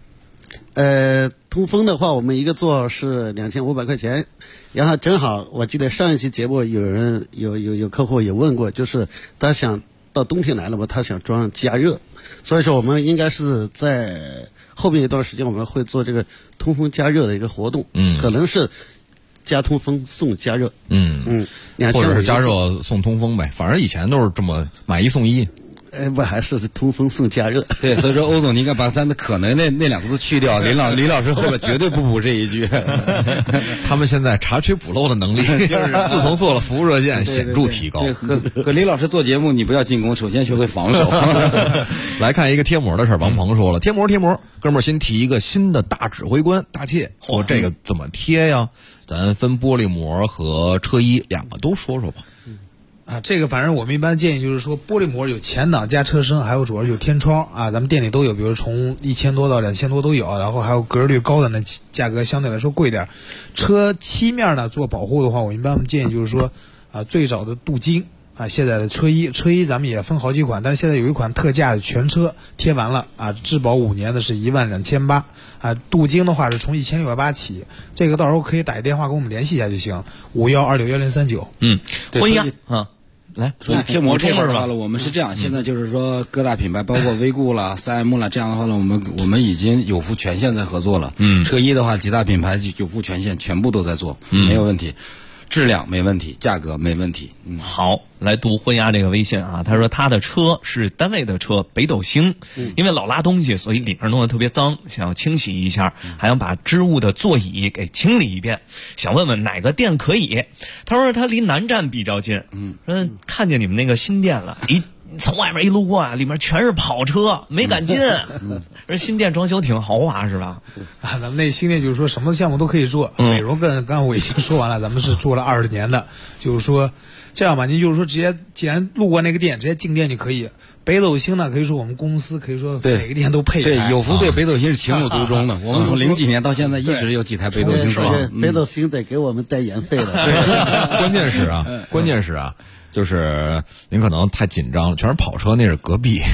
通风的话，我们一个座是2500块钱。然后正好我记得上一期节目有客户也问过，就是他想到冬天来了嘛，他想装加热，所以说我们应该是在后面一段时间我们会做这个通风加热的一个活动，可能是加通风送加热， 或者是加热送通风呗，反正以前都是这么买1送1。 不还是通风送加热？ 对，所以说欧总，你应该把咱的可能那2个字去掉。李老师后边绝对不补这一句。 他们现在查缺补漏的能力，就是自从做了服务热线，显著提高。 对，和李老师做节目，你不要进攻，首先学会防守。 来看一个贴膜的事儿，王鹏说了，贴膜，哥们儿新提一个新的大指挥官大切，这个怎么贴呀？咱分玻璃膜和车衣2个都说说吧。 这个反正我们一般建议就是说，玻璃膜有前挡加车身，还有主要有天窗啊，咱们店里都有，比如从1000多到2000多都有，然后还有格式率高的那价格相对来说贵点。车漆面呢做保护的话，我一般建议就是说最早的镀金啊，现在的车衣咱们也分好几款，但是现在有一款特价的全车贴完了啊，质保5年的是12800啊，镀金的话是从1680起，这个到时候可以打一电话跟我们联系一下就行，51261039。 婚姻啊。来， 所以贴膜这块的话了，我们是这样，现在就是说各大品牌，包括威固啦、3M 啦，这样的话呢，我们已经有福全线在合作了。车衣的话，几大品牌有福全线全部都在做，没有问题。质量没问题，价格没问题。 好，来读婚丫这个微信啊，他说他的车是单位的车，北斗星，因为老拉东西，所以里面弄得特别脏，想要清洗一下，还要把织物的座椅给清理一遍，想问问哪个店可以？他说他离南站比较近，说看见你们那个新店了，从外面一路过啊，里面全是跑车，没敢进。这新店装修挺豪华是吧？ 咱们那新店就是说什么项目都可以做，美容刚刚我已经说完了，咱们是做了20年的，就是说这样吧，您就是说直接既然路过那个店，直接进店就可以。北斗星呢，可以说我们公司可以说每个店都配。 对，有福对北斗星是情有独钟的。我们从00几年到现在一直有几台北斗星车。 北斗星得给我们代言费了。 关键是啊。就是您可能太紧张了，全是跑车，那是隔壁。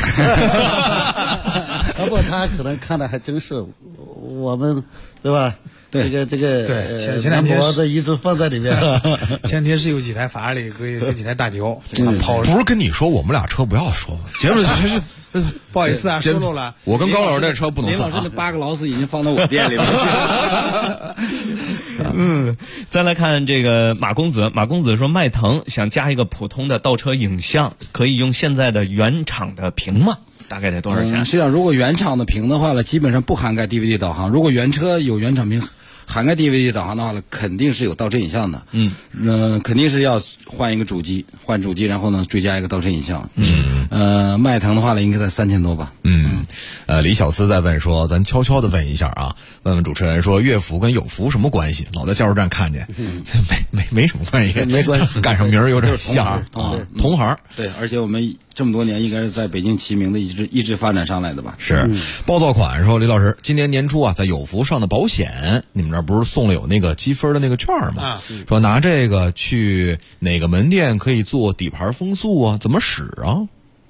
不过他可能看的还真是我们，对吧？ 对这个对，前两天是一直放在里面。 前两天是有几台法拉利跟几台大牛跑，不是跟你说我们俩车不要说，节目不好意思啊，说漏了。 我跟高老师这车不能算。林老师的8个劳斯已经放到我店里面去。再来看这个马公子说迈腾想加一个普通的倒车影像，可以用现在的原厂的屏吗？大概得多少钱？ 实际上，如果原厂的屏的话呢，基本上不涵盖 DVD 导航。如果原车有原厂屏涵盖 DVD 导航的话呢，肯定是有倒车影像的。肯定是要换一个主机，然后呢追加一个倒车影像。迈腾的话呢，应该在3000多吧。 李小思在问说，咱悄悄的问一下啊，问主持人说，乐福跟有福什么关系？老在加油站看见，没什么关系， 没关系， 赶上名儿有点像啊，同行。 对，而且我们这么多年应该是在北京齐名的，一直发展上来的吧？ 是。暴躁款说，李老师，今年年初啊，在有福上的保险，你们这不是送了有那个积分的那个券吗？说拿这个去哪个门店可以做底盘风速啊？怎么使啊？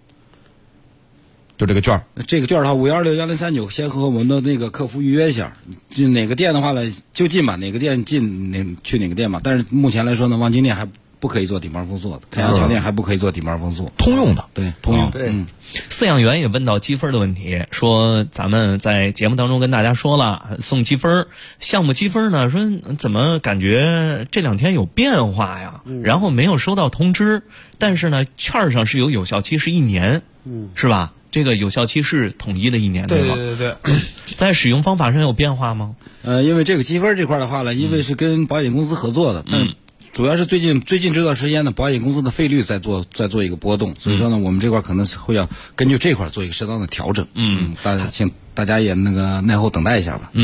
就这个券的话，51261039，先和我们的那个客服预约一下，就哪个店的话呢，就近吧，哪个店近去哪个店吧。但是目前来说呢，望京店不可以做顶盘风速，开阳桥电还不可以做顶盘风速， 通用的， 对，通用。 对。 饲养员也问到积分的问题，说咱们在节目当中跟大家说了送积分，项目积分呢，说怎么感觉这2天有变化呀？然后没有收到通知，但是呢，券上是有效期是1年，是吧？这个有效期是统一的1年， 对吧？ 对， 在使用方法上有变化吗？ 因为这个积分这块的话呢，因为是跟保险公司合作的，但主要是最近这段时间呢，保险公司的费率在做一个波动，所以说呢，我们这块可能会要根据这块做一个适当的调整。请大家也耐后等待一下吧。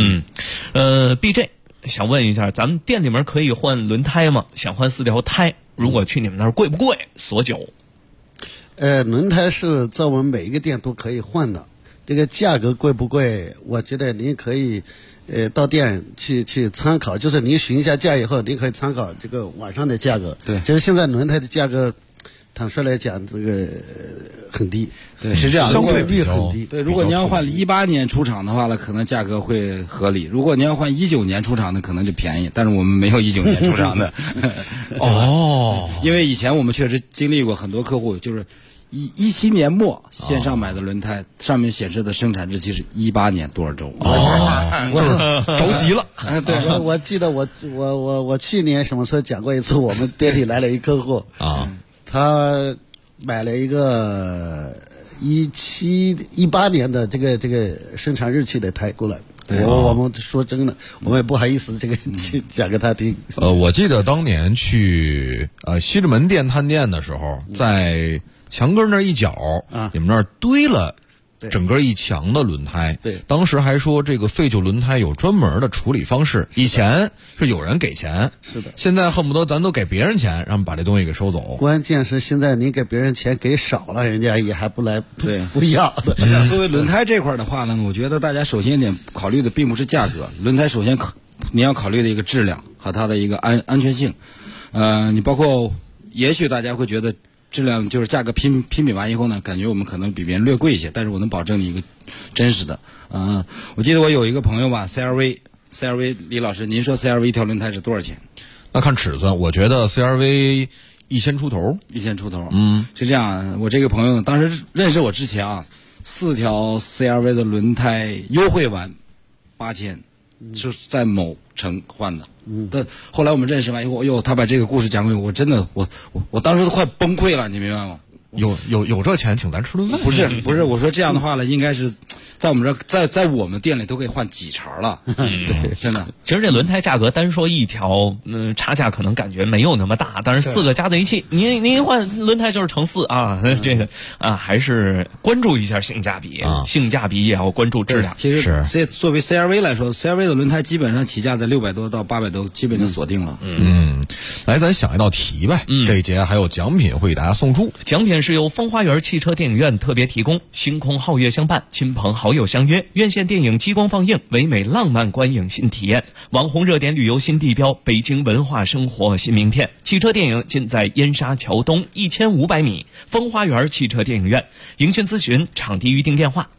BJ 想问一下，咱们店里面可以换轮胎吗？想换4条胎，如果去你们那儿贵不贵？索9。 轮胎是在我们每一个店都可以换的，这个价格贵不贵？我觉得您可以，到店去参考，就是您询一下价以后，您可以参考这个网上的价格。 对， 其实现在轮胎的价格，坦率来讲，这个很低。 对，是这样， 消费率很低。 对，如果您要换18年出厂的话呢，可能价格会合理；如果您要换19年出厂的，可能就便宜。但是我们没有19年出厂的。因为以前我们确实经历过很多客户，就是17年末线上买的轮胎，上面显示的生产日期是18年多少周。 就是着急了。 对，我记得我去年什么时候讲过一次，我们店里来了一客户他买了一个18年的这个生产日期的胎过来。我们说真的，我们也不好意思去讲给他听。 我记得当年去西直门店探店的时候，在墙根那一角你们那儿堆了整个一墙的轮胎。 对， 当时还说这个废旧轮胎有专门的处理方式。以前是有人给钱， 是的， 现在恨不得咱都给别人钱，让把这东西给收走。 关键是现在您给别人钱给少了，人家也还不来，不要的。 作为轮胎这块的话呢，我觉得大家首先一点考虑的并不是价格，轮胎首先你要考虑的一个质量和它的一个安全性。你包括也许大家会觉得质量就是价格拼比完以后呢，感觉我们可能比别人略贵一些，但是我能保证你一个真实的。我记得我有一个朋友吧 ，CRV 李老师，您说 CRV 一条轮胎是多少钱？ 那看尺寸，我觉得 CRV 1000出头。 1000出头，是这样。我这个朋友当时认识我之前4条 CRV 的轮胎优惠完8000，是在某城换的。但后来我们认识完以后，他把这个故事讲给我，真的，我当时都快崩溃了，你明白吗？ 有这钱，请咱吃顿饭。 不是，我说这样的话呢，应该是在我们这在我们店里都可以换几茬了。对，真的。 其实这轮胎价格单说一条，差价可能感觉没有那么大，但是4个加在一起，您一换轮胎就是乘4啊。这个还是关注一下性价比性价比也要关注质量。 其实作为 CRV 来说 ，CRV 的轮胎基本上起价在600多到800多，基本就锁定了。 来，咱想一道题呗。这一节还有奖品会给大家送出， 奖品是由风花园汽车电影院特别提供，星空皓月相伴，亲朋好友相约，院线电影激光放映，唯美浪漫观影新体验，网红热点旅游新地标，北京文化生活新名片。汽车电影尽在燕莎桥东1500米风花园汽车电影院。营讯咨询场地预订电话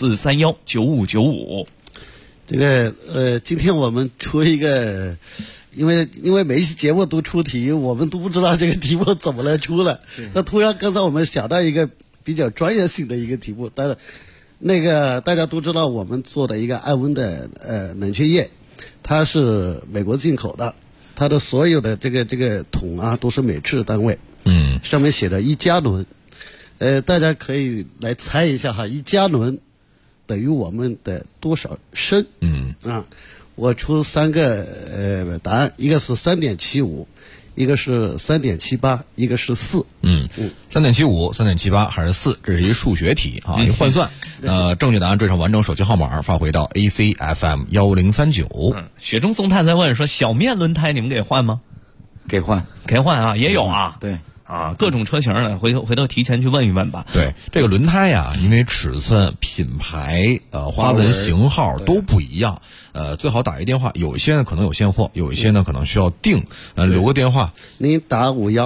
64319595。 这个今天我们出一个，因为每一期节目都出题，我们都不知道这个题目怎么来出了。那突然刚才我们想到一个比较专业性的一个题目，但是那个大家都知道我们做的一个爱温的冷却液，它是美国进口的，它的所有的这个桶都是美制单位，上面写的1加仑，大家可以来猜一下1加仑等于我们的多少升？我出3个答案，一个是3.75，一个是3.78，一个是4。 3.75、3.78还是4？这是一数学题一个换算。正确答案缀上完整手机号码发回到 ACFM 1039。 雪中送炭在问说，小面轮胎你们给换吗？ 给换啊，也有啊。 对。 各种车型的，回头提前去问一问吧。 对，这个轮胎呀，因为尺寸、品牌、花纹、型号都不一样，最好打一电话。有一些呢可能有现货，有一些呢可能需要订，留个电话。 您打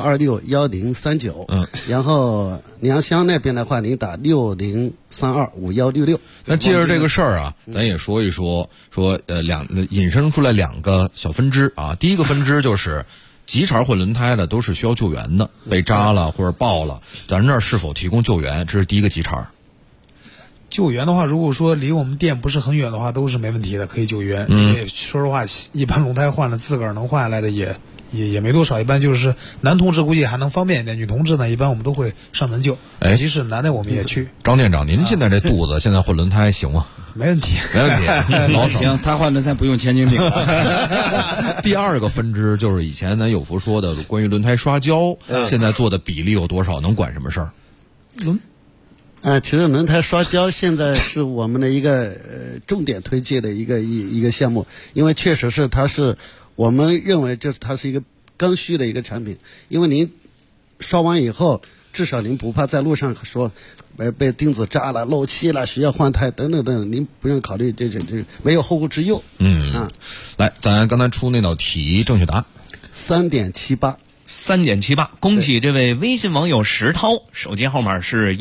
51261039，然后良乡那边的话，您打60325166。 那接着这个事儿咱也说一说，引申出来2个小分支第一个分支就是急茬换轮胎的都是需要救援的，被扎了或者爆了，咱这儿是否提供救援？这是第一个急茬。 救援的话，如果说离我们店不是很远的话，都是没问题的，可以救援。因为说实话，一般轮胎换了自个儿能换下来的也没多少，一般就是男同志估计还能方便一点，女同志呢，一般我们都会上门救。即使男的我们也去。 张店长，您现在这肚子现在换轮胎行吗？ 没问题， 没问题，老行，他换轮胎不用千斤顶。 第二个分支就是以前咱有福说的关于轮胎刷胶，现在做的比例有多少？能管什么事儿？ 其实轮胎刷胶现在是我们的一个重点推介的一个项目，因为确实是它是我们认为它是一个刚需的一个产品，因为您刷完以后，至少您不怕在路上说被钉子扎了、漏气了、需要换胎等等等，您不用考虑这没有后顾之忧。 来，咱刚才出那道题，正确答案 3.78。 3.78，恭喜这位微信网友石涛，手机号码是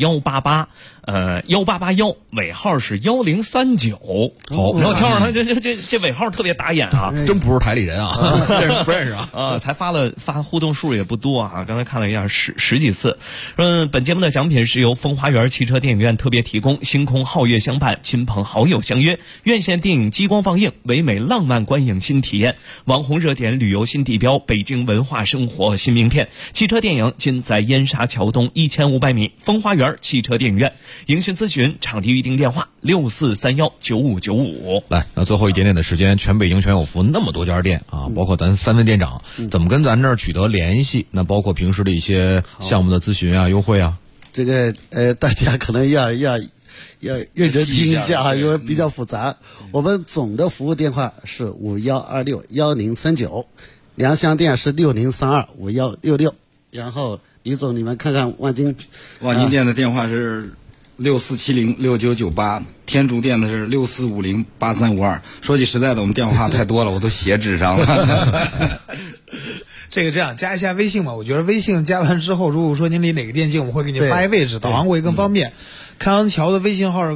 1881，尾号是1039。 好， 我听着他这尾号特别打眼啊， 真不是台里人啊，不认识啊。 才发互动数也不多啊，刚才看了一下十几次。本节目的奖品是由风花园汽车电影院特别提供，星空皓月相伴，亲朋好友相约，院线电影激光放映，唯美浪漫观影新体验，网红热点旅游新地标，北京文化生活新名片，汽车电影尽在燕莎桥东1500米风花园汽车电影院。营讯咨询场地预订电话6431959595。 来，那最后一点点的时间，全北京全有福那么多家店啊，包括咱3位店长，怎么跟咱这儿取得联系？那包括平时的一些项目的咨询啊、优惠啊。 这个大家可能要认真听一下，因为比较复杂。我们总的服务电话是51261039，良乡店是60325166。然后李总，你们看看望京店的电话是64706998，天竺店的是64508352。说句实在的，我们电话太多了，我都写纸上了。 这样加一下微信嘛？我觉得微信加完之后，如果说您离哪个店近，我们会给你发一位置，导航会更方便。开阳桥的微信号是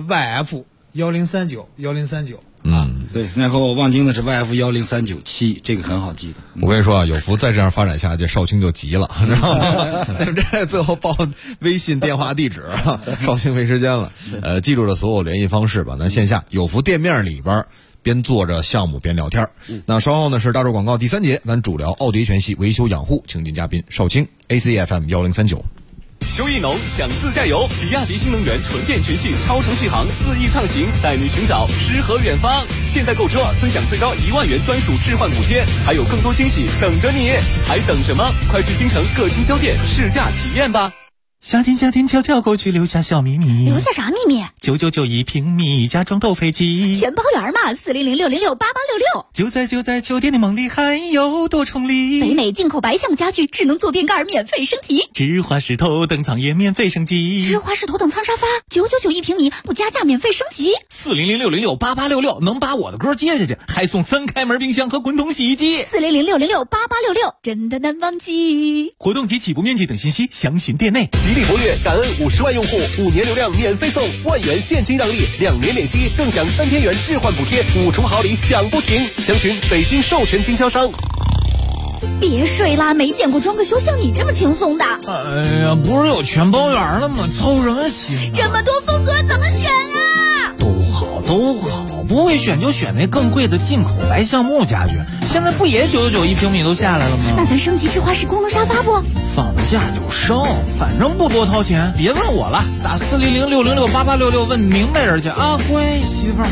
YF10391039。 对，然后望京的是 YF10397，这个很好记的。 我跟你说啊，有福再这样发展下去，少卿就急了，知道吗？这最后报微信电话地址，少卿没时间了。记住了所有联系方式吧。咱线下有福店面里边边做着项目边聊天。那稍后呢是大众广告第3节，咱主聊奥迪全系维修养护，请进嘉宾少卿 ACFM1039。 秋意浓，想自驾游，比亚迪新能源纯电全系超长续航4翼畅行，带你寻找诗和远方。现在购车尊享最高1万元专属置换补贴，还有更多惊喜等着你，还等什么？快去京城各经销店试驾体验吧。 夏天悄悄过去，留下小秘密。 留下啥秘密 ？999一平米，家装斗飞机， 全包圆嘛，40060688866。 就在酒店的梦里，还有多重礼。 北美进口白橡家具，智能坐便盖免费升级， 芝华士头等舱也免费升级， 芝华士头等舱沙发999一平米，不加价免费升级。 40060688866能把我的歌接下去，还送3开门冰箱和滚筒洗衣机。 40060688866真的难忘记。 活动及起步面积等信息详询店内。 吉利博越感恩50万用户，5年流量免费送1万元现金让利，2年免息，更享3千元置换补贴，5重好礼享不停。详询北京授权经销商。 别睡啦，没见过装个修像你这么轻松的。 哎呀，不是有全包圆了吗？操什么心啊？ 这么多风格怎么选啊？ 都好，不会选就选那更贵的进口白橡木家具，现在不也999一平米都下来了吗？ 那咱升级芝华士功能沙发不？ 放了假就升，反正不多掏钱。别问我了，打40060688866问明白人去啊，乖媳妇儿。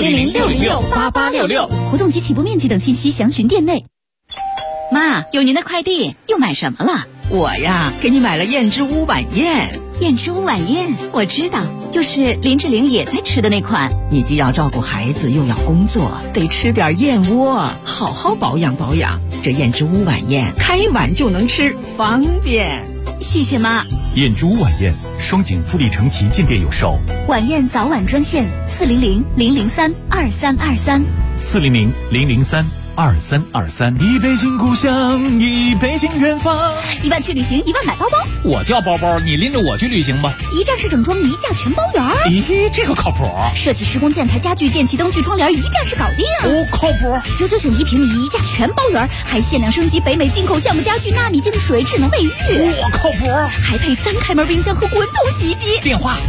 40060688866，活动及起步面积等信息详询店内。 妈，有您的快递，又买什么了？ 我呀，给你买了燕之屋晚宴。 燕之屋晚宴，我知道，就是林志玲也在吃的那款。 你既要照顾孩子，又要工作，得吃点燕窝，好好保养保养。这燕之屋晚宴，开碗就能吃，方便。 谢谢妈。 燕之屋晚宴，双井富力城旗舰店有售。 晚宴早晚专线400-003-2323。 400-003-2323。 2323。 一北京故乡，一北京远方。 1万去旅行，1万买包包。 我叫包包，你拎着我去旅行吧。 一站式整装，一价全包圆。 咦，这个靠谱。 设计施工建材家具电器灯具窗帘，一站式搞定。 靠谱。 999一平米，一价全包圆，还限量升级北美进口项目家具纳米净水智能卫浴。 靠谱。 还配3开门冰箱和滚筒洗衣机。 电话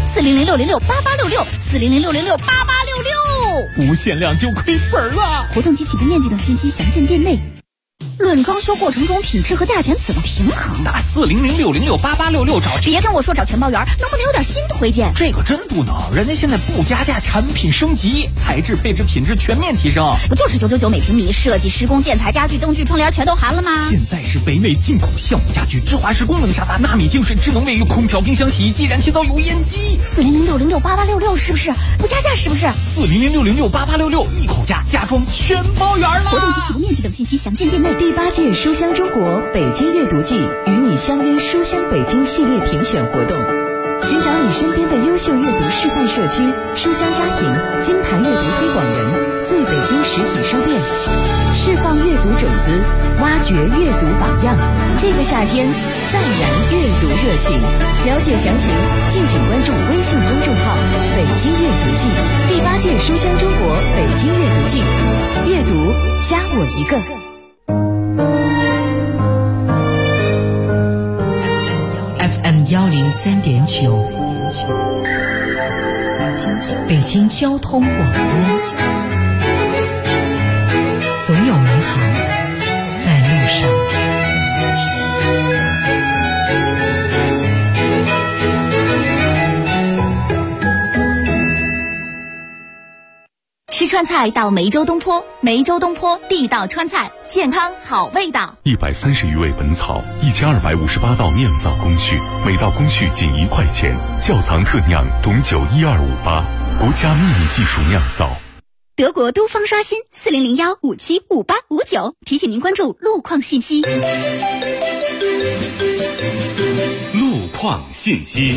400-666-8866，400-666-8866。 不限量就亏本了。 活动及起步面积等信息详见店内。论装修过程中品质和价钱怎么平衡？ 打400-666-8866找。 别跟我说找全包圆，能不能有点新推荐？ 这个真不能，人家现在不加价，产品升级，材质、配置、品质全面提升。 不就是999每平米，设计、施工、建材、家具、灯具、窗帘全都含了吗？ 现在是北美进口项目家具、芝华士功能沙发、纳米净水、智能卫浴、空调、冰箱、洗衣机、燃气灶、油烟机。 400-666-8866是不是？不加价是不是 ？400-666-8866一口价，家装全包圆了。 活动及起步面积等信息详见店内。 第8届书香中国北京阅读季与你相约书香北京系列评选活动，寻找你身边的优秀阅读示范社区、书香家庭、金牌阅读推广人、最北京实体书店，释放阅读种子，挖掘阅读榜样。这个夏天，赞扬阅读热情。了解详情，敬请关注微信公众号“北京阅读季”。第8届书香中国北京阅读季，阅读加我一个。FM 103.9，北京交通广播，总有美好在路上。 吃川菜到梅州东坡，梅州东坡地道川菜，健康好味道。 130余味本草，1258道酿造工序，每道工序仅1块钱，窖藏特酿种酒12588，国家秘密技术酿造。 德国都方刷新400-575859，提醒您关注路况信息。 路况信息。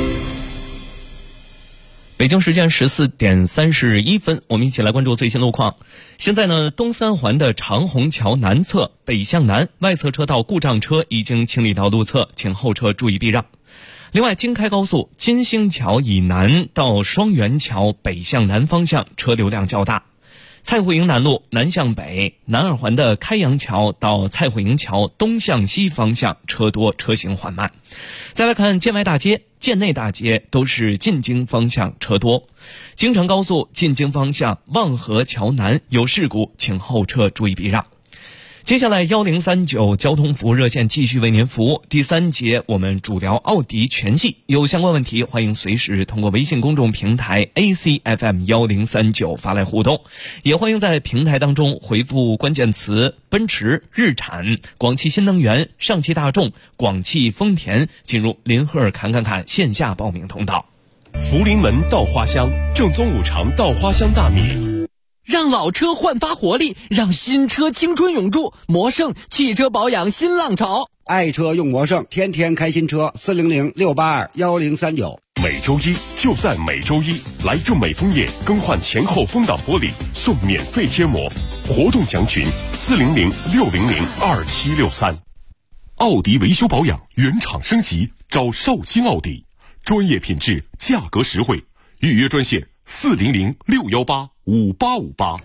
北京时间14点31分，我们一起来关注最新路况。现在呢，东三环的长虹桥南侧北向南外侧车道故障车已经清理到路侧，请后车注意避让。另外，京开高速金星桥以南到双元桥北向南方向车流量较大。蔡户营南路南向北，南二环的开阳桥到蔡户营桥东向西方向车多，车行缓慢。再来看建外大街、建内大街都是进京方向车多。京承高速进京方向望河桥南有事故，请后车注意避让。接下来1039交通服务热线继续为您服务。第3节我们主聊奥迪全系，有相关问题欢迎随时通过微信公众平台 ACFM1039 发来互动，也欢迎在平台当中回复关键词奔驰、日产、广汽新能源、上汽大众、广汽丰田，进入林赫尔侃线下报名通道。 福临门稻花香，正宗五常稻花香大米。 让老车焕发活力，让新车青春永驻。魔盛汽车保养新浪潮， 爱车用魔盛，天天开新车。400-682-1039。 每周一就在每周一，来正美枫叶更换前后风挡玻璃，送免费贴膜。活动详询400-600-2763。奥迪维修保养原厂升级，找绍兴奥迪，专业品质，价格实惠。预约专线400-618-5858。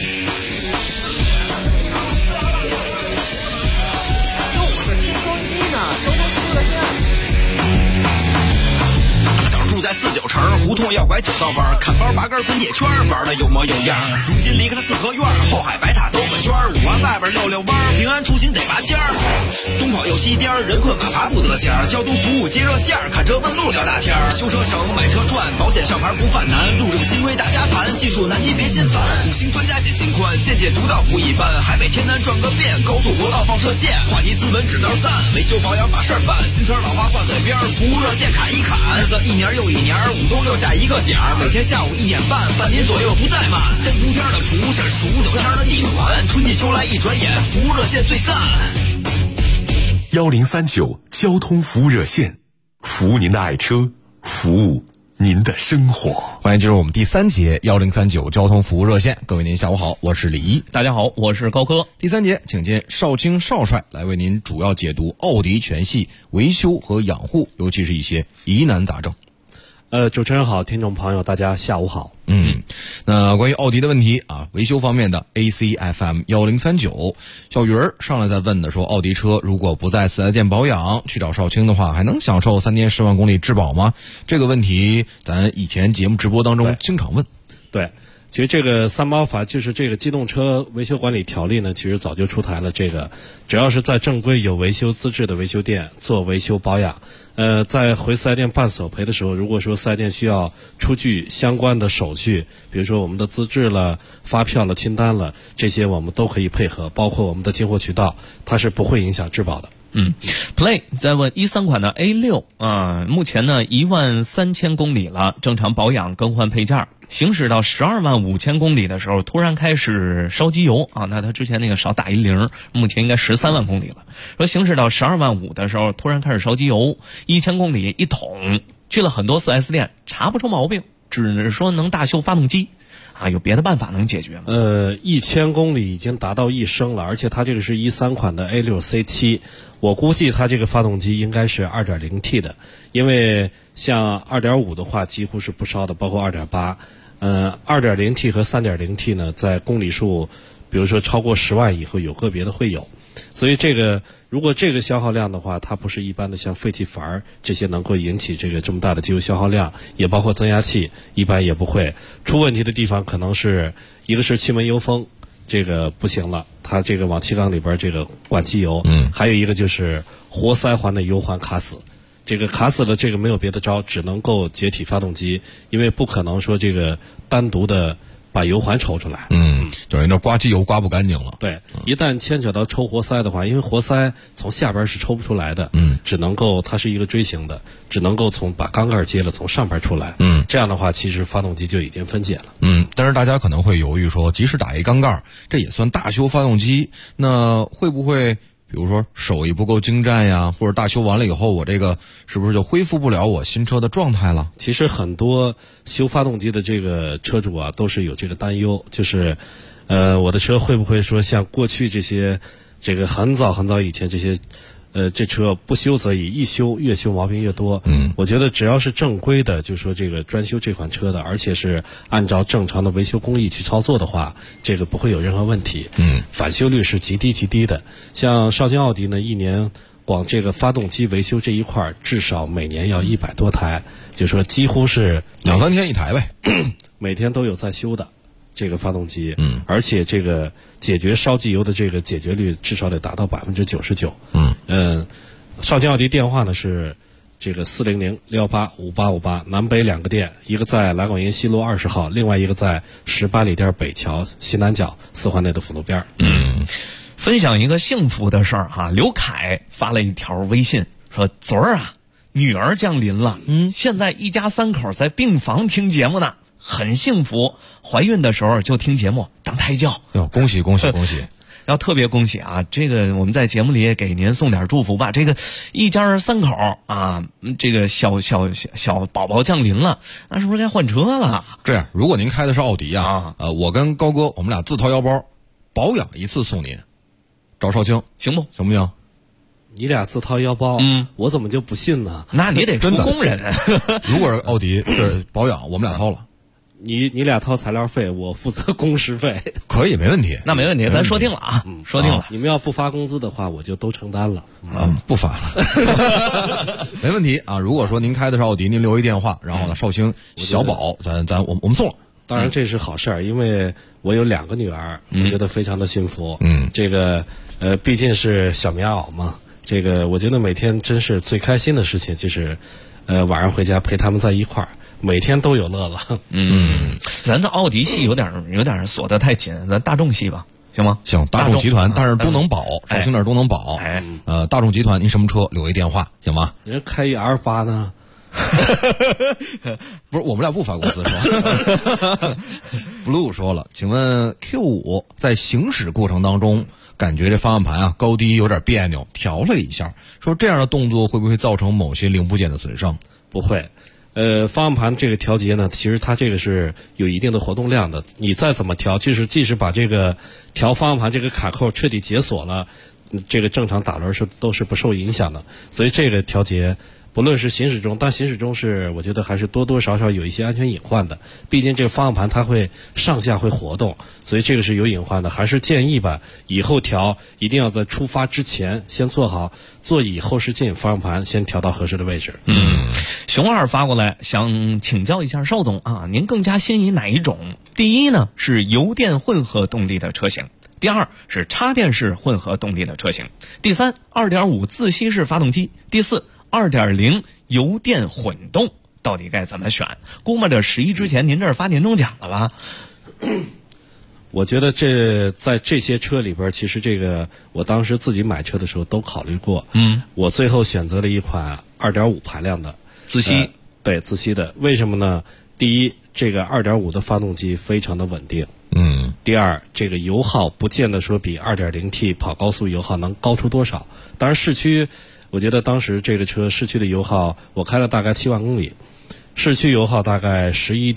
在49城胡同要拐9道弯，看包拔根滚铁圈，玩的有模有样。如今离开了四合院，后海白塔兜个圈，5环外边溜溜弯，平安出行得拔尖儿。东跑又西颠，人困马乏不得闲。交通服务接热线，看车问路聊大天。修车省，买车赚，保险上牌不犯难。路政新规大家盘，技术难题别心烦。5星专家解心宽，见解独到不一般。海北天南转个遍，高速国道放射线。话题斯文指道赞，维修保养把事儿办。新车老花换嘴边，服务热线砍一砍。日子一年又一年，5都6下一个点儿，每天下午1点半，半年左右不再慢。3伏天的蒲是数9天的地暖，春季秋来一转眼，服务热线最赞。 1039交通服务热线，服务您的爱车，服务您的生活。 欢迎进入我们第3节1039交通服务热线。各位您下午好，我是李一。 大家好，我是高科。 第3节，请见邵青邵帅来为您主要解读奥迪全系维修和养护，尤其是一些疑难杂症。 主持人好，听众朋友大家下午好。 那关于奥迪的问题啊，维修方面的 ACFM 1039，小鱼儿上来在问的说，奥迪车如果不在4S店保养，去找邵青的话，还能享受3年10万公里质保吗？这个问题咱以前节目直播当中经常问。 对，其实这个三包法就是这个机动车维修管理条例呢，其实早就出台了。这个只要是在正规有维修资质的维修店做维修保养，在回4S店办索赔的时候，如果说4S店需要出具相关的手续，比如说我们的资质了、发票了、清单了，这些我们都可以配合，包括我们的进货渠道，它是不会影响质保的。 Play 在问13款的 A6 啊，目前呢13000公里了，正常保养更换配件，行驶到125000公里的时候突然开始烧机油啊，那他之前那个少打一0，目前应该13万公里了。说行驶到125000的时候突然开始烧机油，1000公里一桶，去了很多 4S 店查不出毛病，只说能大修发动机。有别的办法能解决吗 ？1000公里已经达到1升了，而且它这个是13款的 A6 C7， 我估计它这个发动机应该是 2.0T 的，因为像 2.5 的话几乎是不烧的，包括 2.8。2.0T 和 3.0T 呢，在公里数比如说超过10万以后，有个别的会有。所以如果这个消耗量的话，它不是一般的像废气阀这些能够引起这么大的机油消耗量，也包括增压器，一般也不会。出问题的地方可能是一个是气门油封这个不行了，它这个往气缸里边这个灌机油，还有一个就是活塞环的油环卡死。这个卡死了，这个没有别的招，只能够解体发动机，因为不可能说这个单独的把油环抽出来。 等于那刮机油刮不干净了。 对，一旦牵扯到抽活塞的话，因为活塞从下边是抽不出来的，只能够它是一个锥形的，只能够把缸盖接了从上边出来。这样的话其实发动机就已经分解了。 但是大家可能会犹豫说，即使打一缸盖，这也算大修发动机，那会不会比如说手艺不够精湛呀，或者大修完了以后，我这个是不是就恢复不了我新车的状态了？ 其实很多修发动机的这个车主啊，都是有这个担忧，就是我的车会不会说像过去这个很早很早以前这些这车不修则已，一修越修毛病越多。我觉得只要是正规的，就说这个专修这款车的，而且是按照正常的维修工艺去操作的话，这个不会有任何问题。返修率是极低的。像绍兴奥迪呢，一年光这个发动机维修这一块，至少每年要100多台，就说几乎是 2-3天一台呗， 每天都有在修的。这个发动机，而且这个解决烧机油的这个解决率至少得达到99%。绍兴奥迪电话呢是这个400-685858，南北2个店，一个在兰广营西路20号，另外一个在18里店北桥西南角4环内的辅路边。 分享一个幸福的事儿哈，刘凯发了一条微信说，昨儿啊女儿降临了，现在一家3口在病房听节目呢，很幸福，怀孕的时候就听节目当胎教。 恭喜恭喜恭喜！ 要特别恭喜啊！这个我们在节目里也给您送点祝福吧。这个一家3口啊，这个小宝宝降临了，那是不是该换车了？ 这样，如果您开的是奥迪啊，我跟高哥我们俩自掏腰包保养1次送您，找绍兴行不行？ 你俩自掏腰包，我怎么就不信呢？ 那你得出工人。 如果是奥迪是保养，我们俩掏了。 你俩掏材料费，我负责工时费， 可以，没问题。 那没问题，咱说定了啊，说定了。 你们要不发工资的话，我就都承担了。 不发了，没问题啊。如果说您开的是奥迪，您留一电话，然后呢，绍兴小宝，我们送了。 当然这是好事儿，因为我有2个女儿，我觉得非常的幸福。这个毕竟是小棉袄嘛，这个我觉得每天真是最开心的事情就是晚上回家陪他们在一块儿。每天都有乐了。 咱的奥迪系有点锁得太紧，咱大众系吧，行吗？ 行，大众集团，但是都能保，绍兴那儿都能保。大众集团，您什么车留一电话，行吗？ 您开一 R8 呢？ 不是，我们俩不发工资是吧？Blue 说了，请问 Q5 在行驶过程当中，感觉这方向盘啊高低有点别扭，调了一下，说这样的动作会不会造成某些零部件的损伤？ 不会。 方向盘这个调节呢，其实它这个是有一定的活动量的。你再怎么调，即使把这个调方向盘这个卡扣彻底解锁了，这个正常打轮都是不受影响的。所以这个调节，不论是行驶中，但行驶中是我觉得还是多多少少有一些安全隐患的。毕竟这个方向盘它会上下会活动，所以这个是有隐患的。还是建议吧，以后调一定要在出发之前先做好座椅后视镜、方向盘先调到合适的位置。 熊二发过来想请教一下邵总啊，您更加心仪哪一种？第一呢是油电混合动力的车型，第二是插电式混合动力的车型，第三 2.5 自吸式发动机，第四 2.0 油电混动，到底该怎么选？估摸着11之前您这儿发年终奖了吧？ 我觉得在这些车里边，其实这个我当时自己买车的时候都考虑过。我最后选择了一款 2.5 排量的自吸， 对，自吸的。为什么呢？第一，这个 2.5 的发动机非常的稳定。第二，这个油耗不见得说比 2.0T 跑高速油耗能高出多少。当然市区，我觉得当时这个车市区的油耗，我开了大概7万公里，市区油耗大概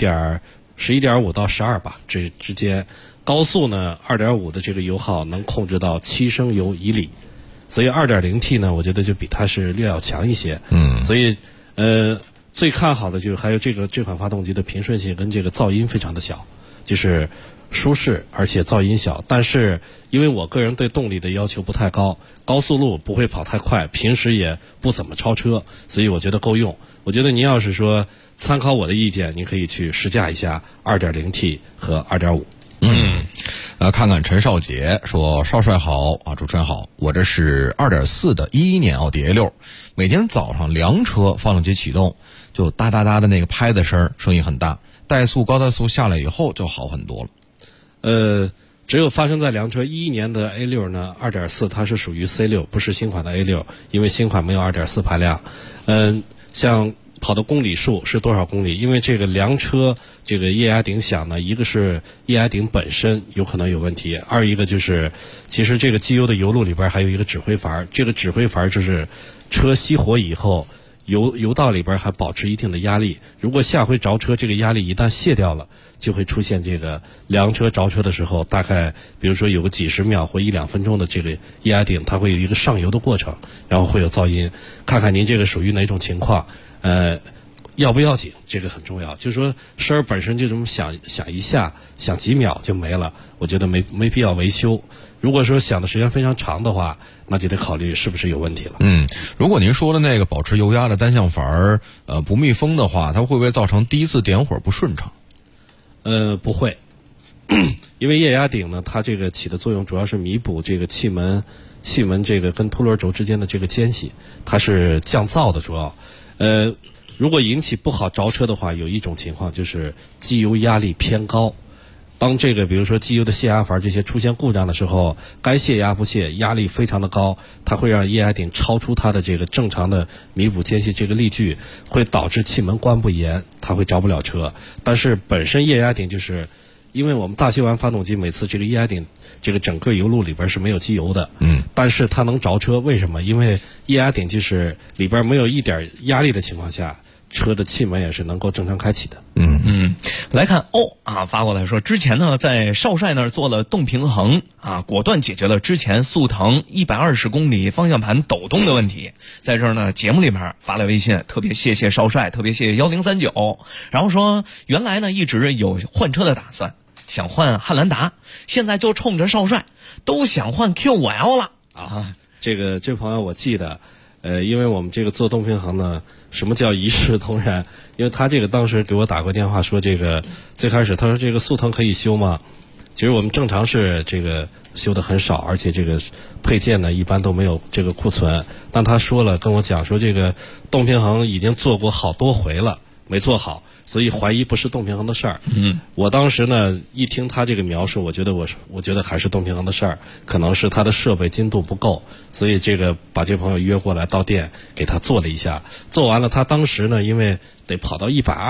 11.5到12吧，这之间。高速呢 2.5 的这个油耗能控制到7升油1里，所以 2.0T 呢，我觉得就比它是略要强一些。所以最看好的就是还有这款发动机的平顺性跟这个噪音非常的小，就是舒适而且噪音小。但是因为我个人对动力的要求不太高，高速路不会跑太快，平时也不怎么超车，所以我觉得够用。我觉得您要是说参考我的意见，您可以去试驾一下 2.0T 和 2.5。 看看陈少杰说，少帅好啊，主持人好，我这是 2.4 的11年奥迪 A6， 每天早上凉车发动机启动就哒哒哒的那个拍的声音很大，怠速高怠速下来以后就好很多了。只有发生在凉车11年的 A6 呢 2.4 它是属于 C6， 不是新款的 A6， 因为新款没有 2.4 排量。像跑的公里数是多少公里？因为这个凉车这个液压顶响呢，一个是液压顶本身有可能有问题，二一个就是其实这个机油的油路里边还有一个指挥阀，这个指挥阀就是车熄火以后油道里边还保持一定的压力，如果下回着车这个压力一旦卸掉了，就会出现这个凉车着车的时候，大概比如说有个几十秒或1-2分钟的这个液压顶它会有一个上油的过程，然后会有噪音。看看您这个属于哪种情况，要不要紧，这个很重要。就是说声儿本身就这么响一下，响几秒就没了，我觉得没必要维修。如果说响的时间非常长的话，那就得考虑是不是有问题了。 如果您说的那个保持油压的单向阀不密封的话，它会不会造成第一次点火不顺畅？ 不会，因为液压顶呢，它这个起的作用主要是弥补这个气门这个跟凸轮轴之间的这个间隙，它是降噪的主要。如果引起不好着车的话，有一种情况就是机油压力偏高。当这个比如说机油的泄压阀这些出现故障的时候，该泄压不泄，压力非常的高，它会让液压顶超出它的这个正常的弥补间隙这个力矩，会导致气门关不严，它会着不了车。但是本身液压顶就是因为我们大修完发动机，每次这个液压顶这个整个油路里边是没有机油的，但是它能着车，为什么？因为液压顶就是里边没有一点压力的情况下，车的气门也是能够正常开启的。 来看发过来说，之前呢在少帅那儿做了动平衡果断解决了之前速腾120公里方向盘抖动的问题。在这儿呢节目里面发来微信，特别谢谢少帅，特别谢谢1039，然后说原来呢一直有换车的打算，想换汉兰达，现在就冲着少帅都想换 Q5L 了这朋友我记得因为我们这个做动平衡呢，什么叫一视同仁？因为他这个当时给我打过电话说，这个最开始他说这个速腾可以修吗？其实我们正常是这个修的很少，而且这个配件呢一般都没有这个库存。但他说了跟我讲说，这个动平衡已经做过好多回了，没做好，所以怀疑不是动平衡的事儿。我当时呢一听他这个描述，我觉得还是动平衡的事儿，可能是他的设备精度不够，所以这个把这朋友约过来到店给他做了一下，做完了他当时呢因为得跑到120，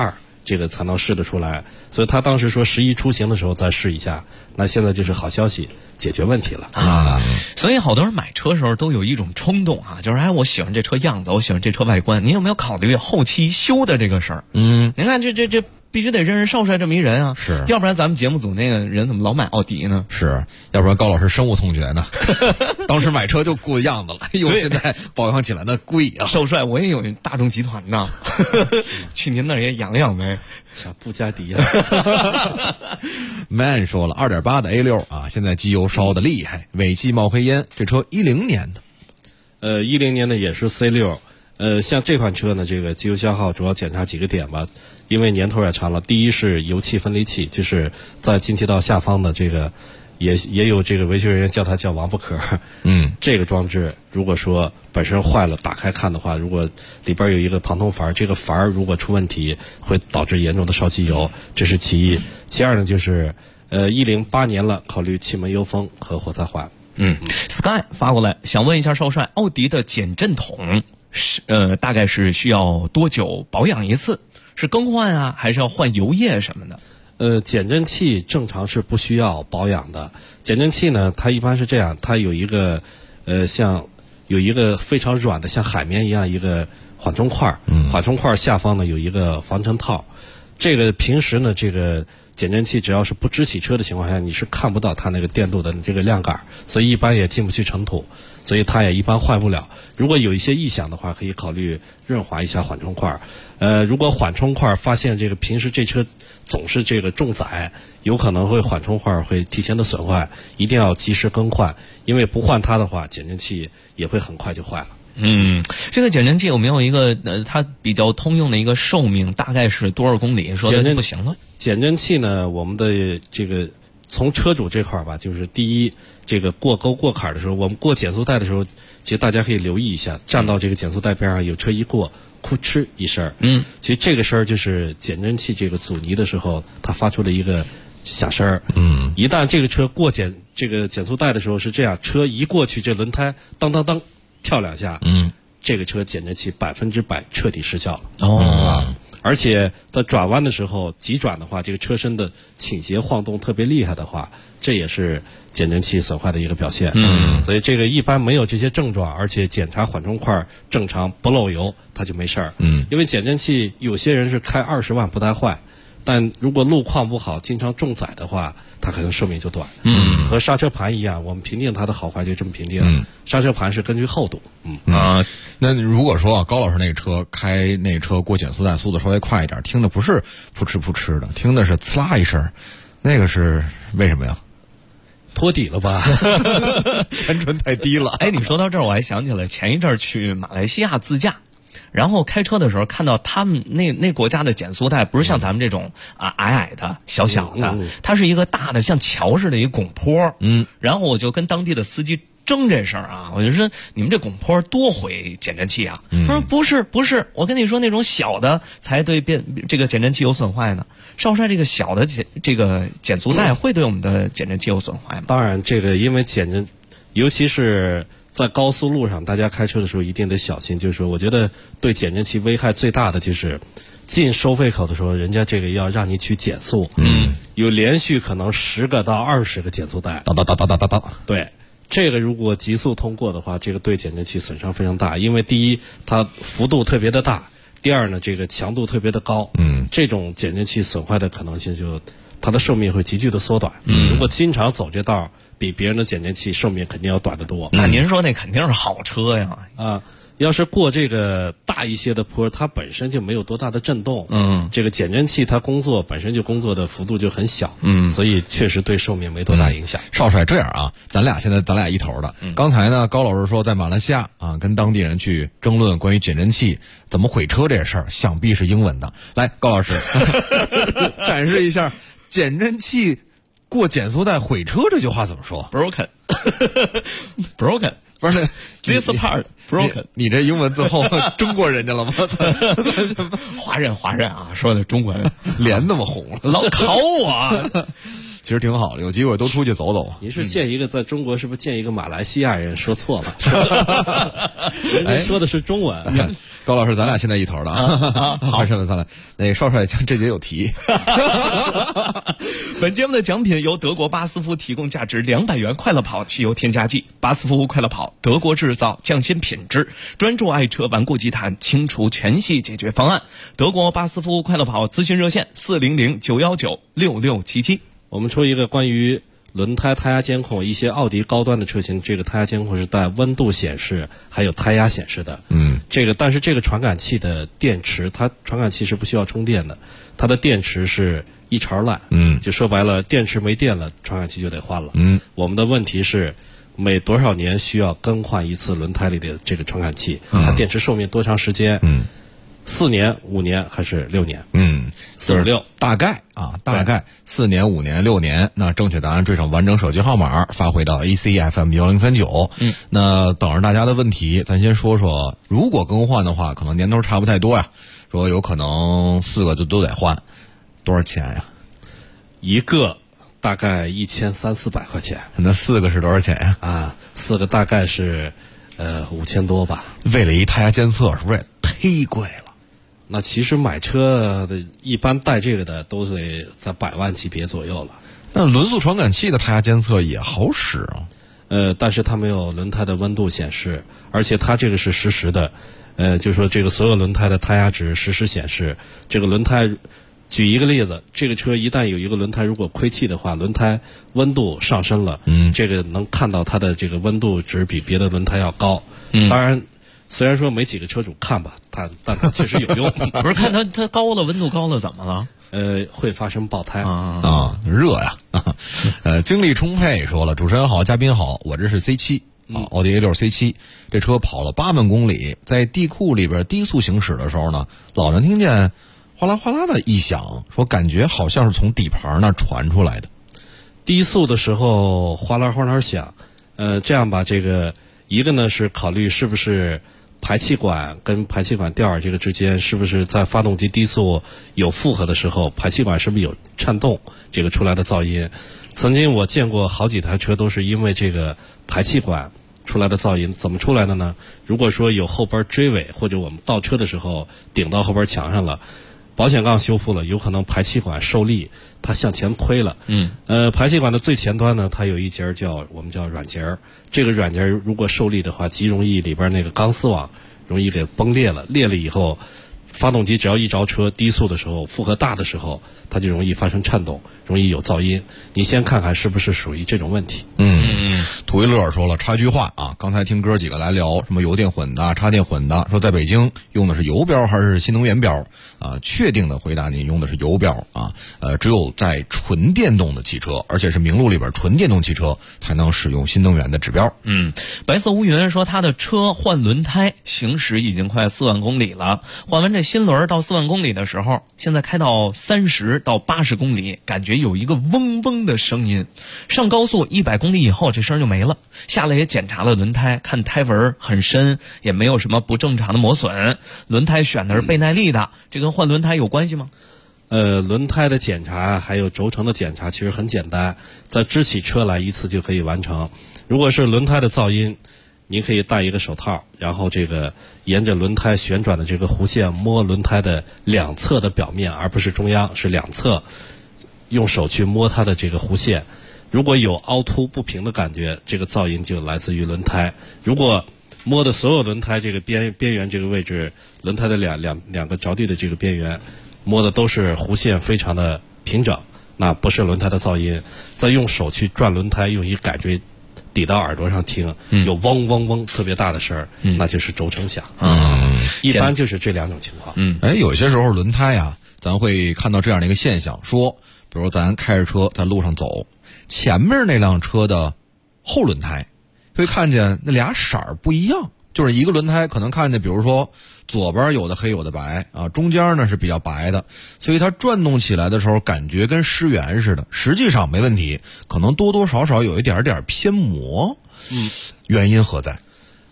这个才能试得出来。所以他当时说11出行的时候再试一下，那现在就是好消息，解决问题了啊。所以好多人买车的时候都有一种冲动啊，就是我喜欢这车样子，我喜欢这车外观。你有没有考虑后期修的这个事儿？您看这必须得认识少帅这么一人啊， 是， 要不然咱们节目组那个人怎么老买奥迪呢？ 是，要不然高老师深恶痛绝呢。当时买车就顾样子了，现在保养起来那贵啊。 少帅，我也有大众集团呢，去您那儿也养养呗。 啥布加迪啊 ？Man 说了，2.8的 A6啊，现在机油烧的厉害，尾气冒黑烟。这车10年的，10年的也是 C6。像这款车呢，这个机油消耗主要检查几个点吧，因为年头也长了。第一是油气分离器，就是在进气道下方的这个，也有这个维修人员叫它叫王八壳。这个装置如果说本身坏了，打开看的话，如果里边有一个旁通阀，这个阀如果出问题，会导致严重的烧机油，这是其一。其二呢，就是108年了，考虑气门油封和活塞换。 Sky 发过来想问一下少帅，奥迪的减震筒大概是需要多久保养一次？是更换啊，还是要换油液什么的？ 减震器正常是不需要保养的。减震器呢，它一般是这样，它有一个有一个非常软的像海绵一样一个缓冲块，缓冲块下方呢有一个防尘套。这个平时呢，这个减震器只要是不支起车的情况下，你是看不到它那个电镀的这个亮杆，所以一般也进不去尘土，所以它也一般坏不了。如果有一些异响的话，可以考虑润滑一下缓冲块。如果缓冲块发现这个平时这车总是这个重载，有可能会缓冲块会提前的损坏，一定要及时更换，因为不换它的话，减震器也会很快就坏了。 这个减震器有没有一个它比较通用的一个寿命，大概是多少公里？说的不行了。 减震器呢，我们的这个从车主这块吧，就是第一，这个过沟过坎的时候，我们过减速带的时候，其实大家可以留意一下，站到这个减速带边上，有车一过，哭哧一声，其实这个声就是减震器这个阻尼的时候，它发出的一个响声。一旦这个车过这个减速带的时候是这样，车一过去，这轮胎当当当跳两下，这个车减震器100%彻底失效了。而且在转弯的时候，急转的话，这个车身的倾斜晃动特别厉害的话，这也是减震器损坏的一个表现。所以这个一般没有这些症状，而且检查缓冲块正常不漏油，它就没事儿。因为减震器有些人是开20万不带坏，但如果路况不好，经常重载的话，它可能寿命就短。和刹车盘一样，我们评定它的好坏就这么评定。刹车盘是根据厚度。 那如果说高老师那个车开那车过减速带速度稍微快一点，听的不是扑哧扑哧的，听的是呲啦一声，那个是为什么呀？ 托底了吧？ 前唇太低了。 你说到这儿我还想起来，前一阵去马来西亚自驾，然后开车的时候看到他们那国家的减速带不是像咱们这种矮的小的，它是一个大的像桥似的一个拱坡。然后我就跟当地的司机争这事儿啊，我就说你们这拱坡多毁减震器啊！他说不是，我跟你说那种小的才对这个减震器有损坏呢。少帅，这个小的这个减速带会对我们的减震器有损坏吗？ 当然，这个因为减震，尤其是在高速路上，大家开车的时候一定得小心。就是我觉得对减震器危害最大的就是进收费口的时候，人家这个要让你去减速，有连续可能10个到20个减速带， 哒， 对。这个如果急速通过的话，这个对减震器损伤非常大，因为第一它幅度特别的大，第二呢这个强度特别的高，这种减震器损坏的可能性就它的寿命会急剧的缩短。如果经常走这道，比别人的减震器寿命肯定要短得多。 那您说那肯定是好车呀。 要是过这个大一些的坡，它本身就没有多大的震动，这个减震器它本身工作的幅度就很小，所以确实对寿命没多大影响。 少帅，这样啊，咱俩一头的。刚才呢，高老师说在马来西亚啊，跟当地人去争论关于减震器怎么毁车这事儿，想必是英文的。来，高老师展示一下减震器过减速带毁车这句话怎么说 ？Broken 不是 this part broken。 你这英文最后争过人家了吗？ 华人啊，说的中文脸那么红， 老考我。 其实挺好的，有机会都出去走走。 您是见一个在中国是不是见一个马来西亚人说错了？人家说的是中文。 高老师，咱俩现在一头的啊。好，咱俩那少帅这节有题。 本节目的奖品由德国巴斯夫提供价值200元快乐跑汽油添加剂。巴斯夫快乐跑，德国制造，匠心品质，专注爱车顽固积碳，清除全系解决方案。德国巴斯夫快乐跑咨询热线400-919-6677。 我们出一个关于轮胎胎压监控，一些奥迪高端的车型，这个胎压监控是带温度显示还有胎压显示的。但是这个传感器的电池，它传感器是不需要充电的，它的电池是一茬烂。就说白了，电池没电了，传感器就得换了。我们的问题是每多少年需要更换一次轮胎里的这个传感器？它电池寿命多长时间？4年、5年还是6年？4、6， 大概4年、5年、6年。那正确答案缀上完整手机号码，发回到 ACFM1039。那等着大家的问题，咱先说说，如果更换的话，可能年头差不太多呀。说有可能4个就都得换，多少钱呀？ 一个大概1300-400块钱。 那4个是多少钱呀 ？4个大概是5000多吧。 为了一胎压监测，是不是也忒贵了？ 那其实买车的一般带这个的都得在100万级别左右了。 那轮速传感器的胎压监测也好使啊。 但是它没有轮胎的温度显示，而且它这个是实时的。就是说这个所有轮胎的胎压值实时显示。这个轮胎，举一个例子，这个车一旦有一个轮胎如果亏气的话，轮胎温度上升了，这个能看到它的这个温度值比别的轮胎要高。当然。虽然说没几个车主看吧，但它确实有用。 不是看它高了，温度高了怎么了？ 会发生爆胎热呀。精力充沛说了，主持人好，嘉宾好，我这是 C7奥迪 A6 C7，这车跑了8万公里，在地库里边低速行驶的时候呢，老能听见哗啦哗啦的异响，说感觉好像是从底盘那传出来的。 低速的时候哗啦哗啦响，这样吧，这个一个呢是考虑是不是排气管跟排气管吊耳这个之间是不是在发动机低速有负荷的时候，排气管是不是有颤动，这个出来的噪音。曾经我见过好几台车都是因为这个排气管出来的噪音。怎么出来的呢？如果说有后边追尾，或者我们倒车的时候顶到后边墙上了，保险杠修复了，有可能排气管受力它向前推了。排气管的最前端呢，它有一节我们叫软节，这个软节如果受力的话，极容易里边那个钢丝网容易给崩裂了。裂了以后，发动机只要一着车，低速的时候，负荷大的时候，它就容易发生颤动，容易有噪音。你先看看是不是属于这种问题。 图一乐说了，插句话啊，刚才听哥几个来聊什么油电混的、插电混的，说在北京用的是油标还是新能源标啊？确定的回答你用的是油标啊。只有在纯电动的汽车，而且是名录里边纯电动汽车才能使用新能源的指标。 白色乌云说他的车换轮胎行驶已经快4万公里了，换完这新轮到4万公里的时候，现在开到30到80公里，感觉有一个嗡嗡的声音。上高速100公里以后这声就没了。下来也检查了轮胎，看胎纹很深，也没有什么不正常的磨损。轮胎选的是倍耐力的，这跟换轮胎有关系吗？ 轮胎的检查还有轴承的检查其实很简单，在支起车来一次就可以完成。如果是轮胎的噪音，您可以戴一个手套，然后这个沿着轮胎旋转的这个弧线摸轮胎的两侧的表面，而不是中央，是两侧，用手去摸它的这个弧线。如果有凹凸不平的感觉，这个噪音就来自于轮胎。如果摸的所有轮胎这个边缘这个位置，轮胎的两个着地的这个边缘摸的都是弧线非常的平整，那不是轮胎的噪音。再用手去转轮胎，用一改锥抵到耳朵上听，有嗡嗡嗡特别大的声儿，那就是轴承响。一般就是这两种情况。 有些时候轮胎啊，咱会看到这样的一个现象，说比如咱开着车在路上走，前面那辆车的后轮胎会看见那俩色儿不一样，就是一个轮胎可能看见比如说左边有的黑有的白啊，中间呢是比较白的，所以它转动起来的时候感觉跟失圆似的，实际上没问题，可能多多少少有一点偏磨。原因何在？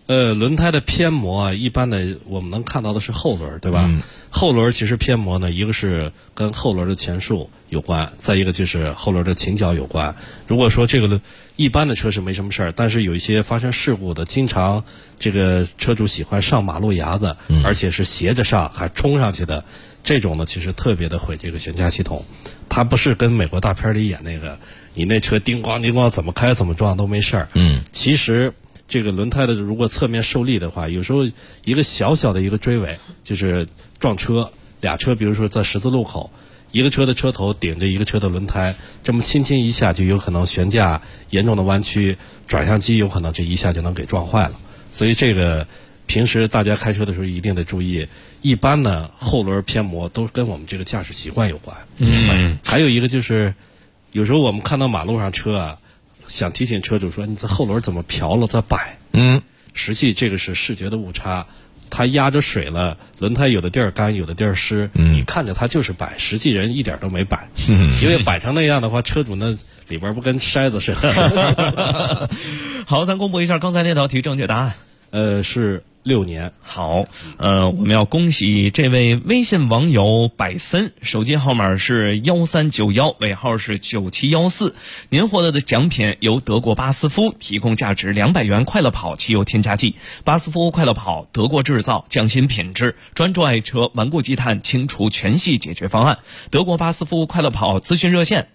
轮胎的偏磨啊，一般的我们能看到的是后轮，对吧？后轮其实偏磨呢，一个是跟后轮的前束有关，再一个就是后轮的倾角有关。如果说这个一般的车是没什么事儿，但是有一些发生事故的，经常这个车主喜欢上马路牙子，而且是斜着上还冲上去的，这种呢其实特别的毁这个悬架系统。它不是跟美国大片里演那个，你那车叮咣叮咣怎么开怎么撞都没事儿。其实这个轮胎的如果侧面受力的话，有时候一个小小的一个追尾，就是撞车，俩车比如说在十字路口，一个车的车头顶着一个车的轮胎，这么轻轻一下就有可能悬架严重的弯曲，转向机有可能这一下就能给撞坏了。所以这个平时大家开车的时候一定得注意。一般呢后轮偏磨都跟我们这个驾驶习惯有关。还有一个就是有时候我们看到马路上车啊，想提醒车主说你这后轮怎么飘了在摆，实际这个是视觉的误差，它压着水了，轮胎有的地儿干有的地儿湿，你看着它就是摆，实际人一点都没摆，因为摆成那样的话，车主那里边不跟筛子似的。 好，咱公布一下刚才那道题正确答案， 是6年。 好，我们要恭喜这位微信网友百森，手机号码是1391，尾号是9714。您获得的奖品由德国巴斯夫提供价值200元快乐跑汽油添加剂。巴斯夫快乐跑，德国制造，匠心品质，专注爱车，顽固积碳清除全系解决方案。德国巴斯夫快乐跑咨询热线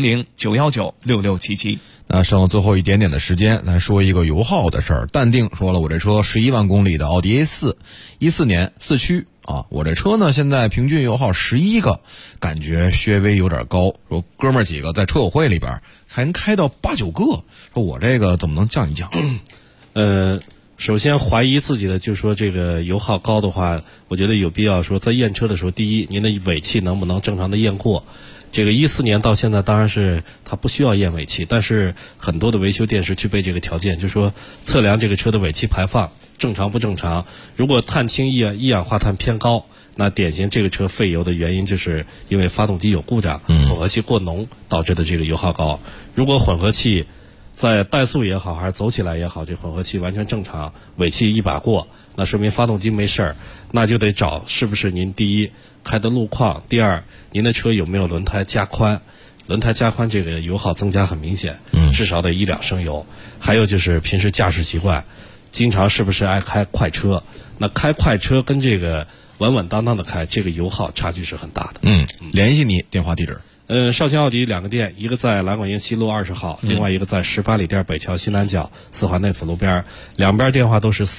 400-919-6677。 那剩最后一点点的时间来说一个油耗的事儿。淡定说了，我这车11万公里的奥迪 A4，14年4驱啊，我这车呢现在平均油耗11个，感觉略微有点高。说哥们儿几个在车友会里边还能开到8、9个，说我这个怎么能降一降？ 首先怀疑自己的就说这个油耗高的话，我觉得有必要说在验车的时候，第一，您的尾气能不能正常的验过。这个14年到现在当然是它不需要验尾气，但是很多的维修店是具备这个条件，就是说测量这个车的尾气排放正常不正常。如果碳氢一氧化碳偏高，那典型这个车费油的原因就是因为发动机有故障，混合气过浓导致的这个油耗高。如果混合气在怠速也好还是走起来也好，这混合气完全正常，尾气一把过，那说明发动机没事儿，那就得找是不是您第一开的路况，第二您的车有没有轮胎加宽。轮胎加宽这个油耗增加很明显，至少得1-2升油。还有就是平时驾驶习惯，经常是不是爱开快车，那开快车跟这个稳稳当当的开，这个油耗差距是很大的。 联系你电话地址。 绍兴奥迪2个店，一个在兰管营西路20号，另外一个在18里店北桥西南角4环内府路边，两边电话都是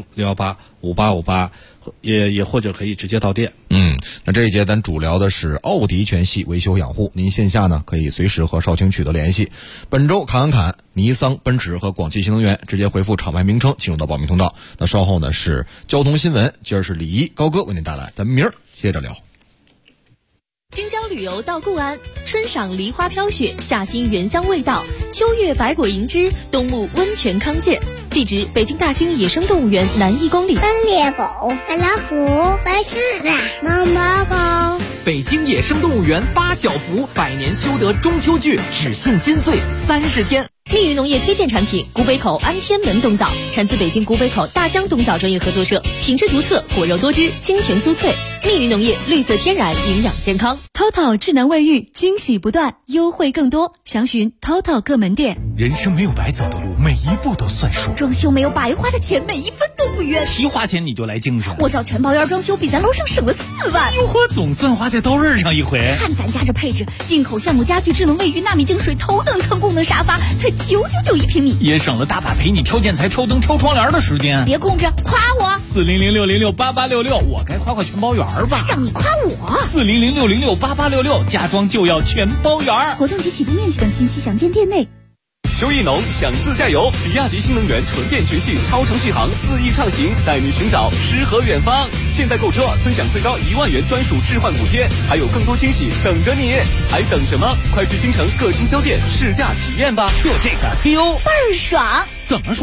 400-618-5858，也或者可以直接到店。 那这一节咱主聊的是奥迪全系维修养护，您线下呢可以随时和少卿取得联系。本周侃，尼桑、奔驰和广汽新能源直接回复厂牌名称进入到报名通道。那稍后呢是交通新闻，今儿是李一高哥为您带来，咱们明儿接着聊。 京郊旅游到固安，春赏梨花飘雪，夏欣原香味道，秋月百果迎之，冬沐温泉康健。地址：北京大兴野生动物园南1公里。 斑鬣狗、白老虎、白狮子、毛毛狗。 北京野生动物园8小福，100年修得中秋剧，只限金穗30天。 密云农业推荐产品古北口安天门冬枣，产自北京古北口大江冬枣专业合作社，品质独特，果肉多汁，清甜酥脆。密云农业绿色天然，营养健康。TOTO 智能卫浴，惊喜不断，优惠更多，详询 TOTO 各门店。 人生没有白走的路，每一步都算数。 装修没有白花的钱，每一分都不冤。 提花钱你就来精神， 我找全包院装修，比咱楼上省了4万。 哟呵，总算花在刀刃上一回。 看咱家这配置，进口橡木家具、智能卫浴、纳米净水、头等舱功能沙发，才999一平米， 也省了大把陪你挑建材、挑灯、挑窗帘的时间。 别空着，夸我 ！400-606-8866，我该夸全包园吧？ 让你夸我 ！400-606-8866，家装就要全包园。 活动及起步面积等信息详见店内。 秋意浓，想自驾游，比亚迪新能源纯电全系超程续航4亿畅行，带你寻找诗和远方。现在购车尊享最高1万元专属置换补贴，还有更多惊喜等着你，还等什么？快去京城各经销店试驾体验吧！ 就这个 feel 倍儿爽！ 怎么爽？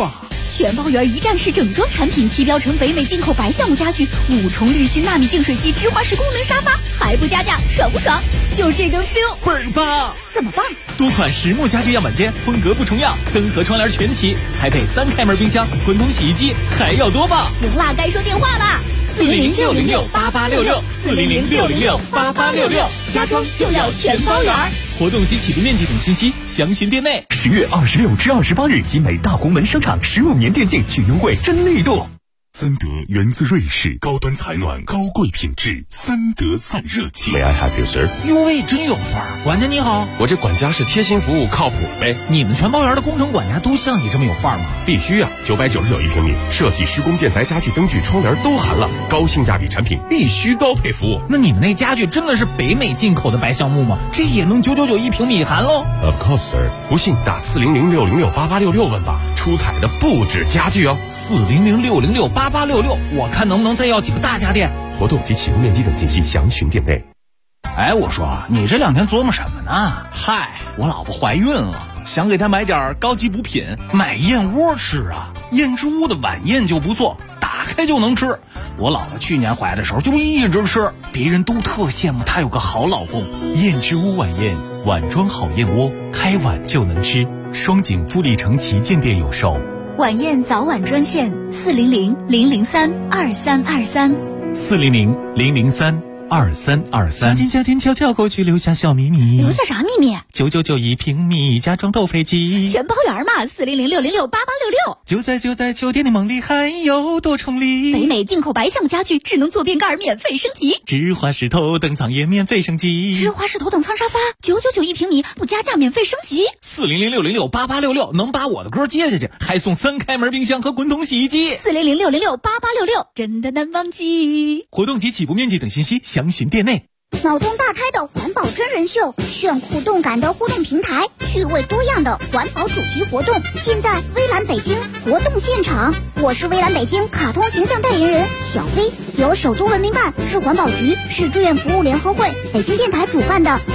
全包圆一站式整装产品，提标成北美进口白橡木家具，5重滤芯纳米净水机，芝华士功能沙发，还不加价，爽不爽？就这个 feel 倍儿棒！ 怎么棒？ 多款实木家具样板间，风格不重样，灯和窗帘全齐，还配3开门冰箱、滚筒洗衣机，还要多棒！ 行啦，该说电话啦 ，400-606-8866，400-606-8866，家装就要全包圆。活动及起步面积等信息详询店内。 10月26至28日，集美大红门商场15年电竞巨优惠真力度。 森德源自瑞士，高端采暖，高贵品质，森德散热器。May I have you, sir？ 哟喂，真有范儿！管家你好， 我这管家是贴心服务，靠谱呗。 你们全包圆的工程管家都像你这么有范儿吗？ 必须啊，999一平米，设计、施工、建材、家具、灯具、窗帘都含了，高性价比产品，必须高配服务。 那你们那家具真的是北美进口的白橡木吗？这也能999一平米含喽 ？Of course, sir。不信打400-606-8866问吧，出彩的不止家具哦。 400-606-8866，我看能不能再要几个大家电。 活动及起步面积等信息详询店内。 哎，我说你这2天琢磨什么呢？嗨，我老婆怀孕了，想给她买点高级补品，买燕窝吃啊。燕之屋的晚宴就不错，打开就能吃。我老婆去年怀的时候就一直吃，别人都特羡慕她有个好老公。 燕之屋晚宴，碗装好燕窝，开碗就能吃。双井富力城旗舰店有售。 晚宴早晚专线 400-003-2323，400-003-2323。 夏天悄悄过去，留下小秘密。 留下啥秘密 ？999一平米，家装豆配机， 全包圆嘛，400-606-8866。 就在酒店的梦里，还有多重礼。 北美进口白橡木家具，智能坐便盖免费升级， 芝华士头等舱也免费升级， 芝华士头等舱沙发999一平米，不加价免费升级。 400-606-8866能把我的歌接下去，还送3开门冰箱和滚筒洗衣机。 400-606-8866，真的难忘记。 活动及起步面积等信息详询店内。 脑洞大开的环保真人秀，炫酷动感的互动平台，趣味多样的环保主题活动，尽在微蓝北京活动现场。我是微蓝北京卡通形象代言人小飞，由首都文明办、市环保局、市志愿服务联合会、北京电台主办的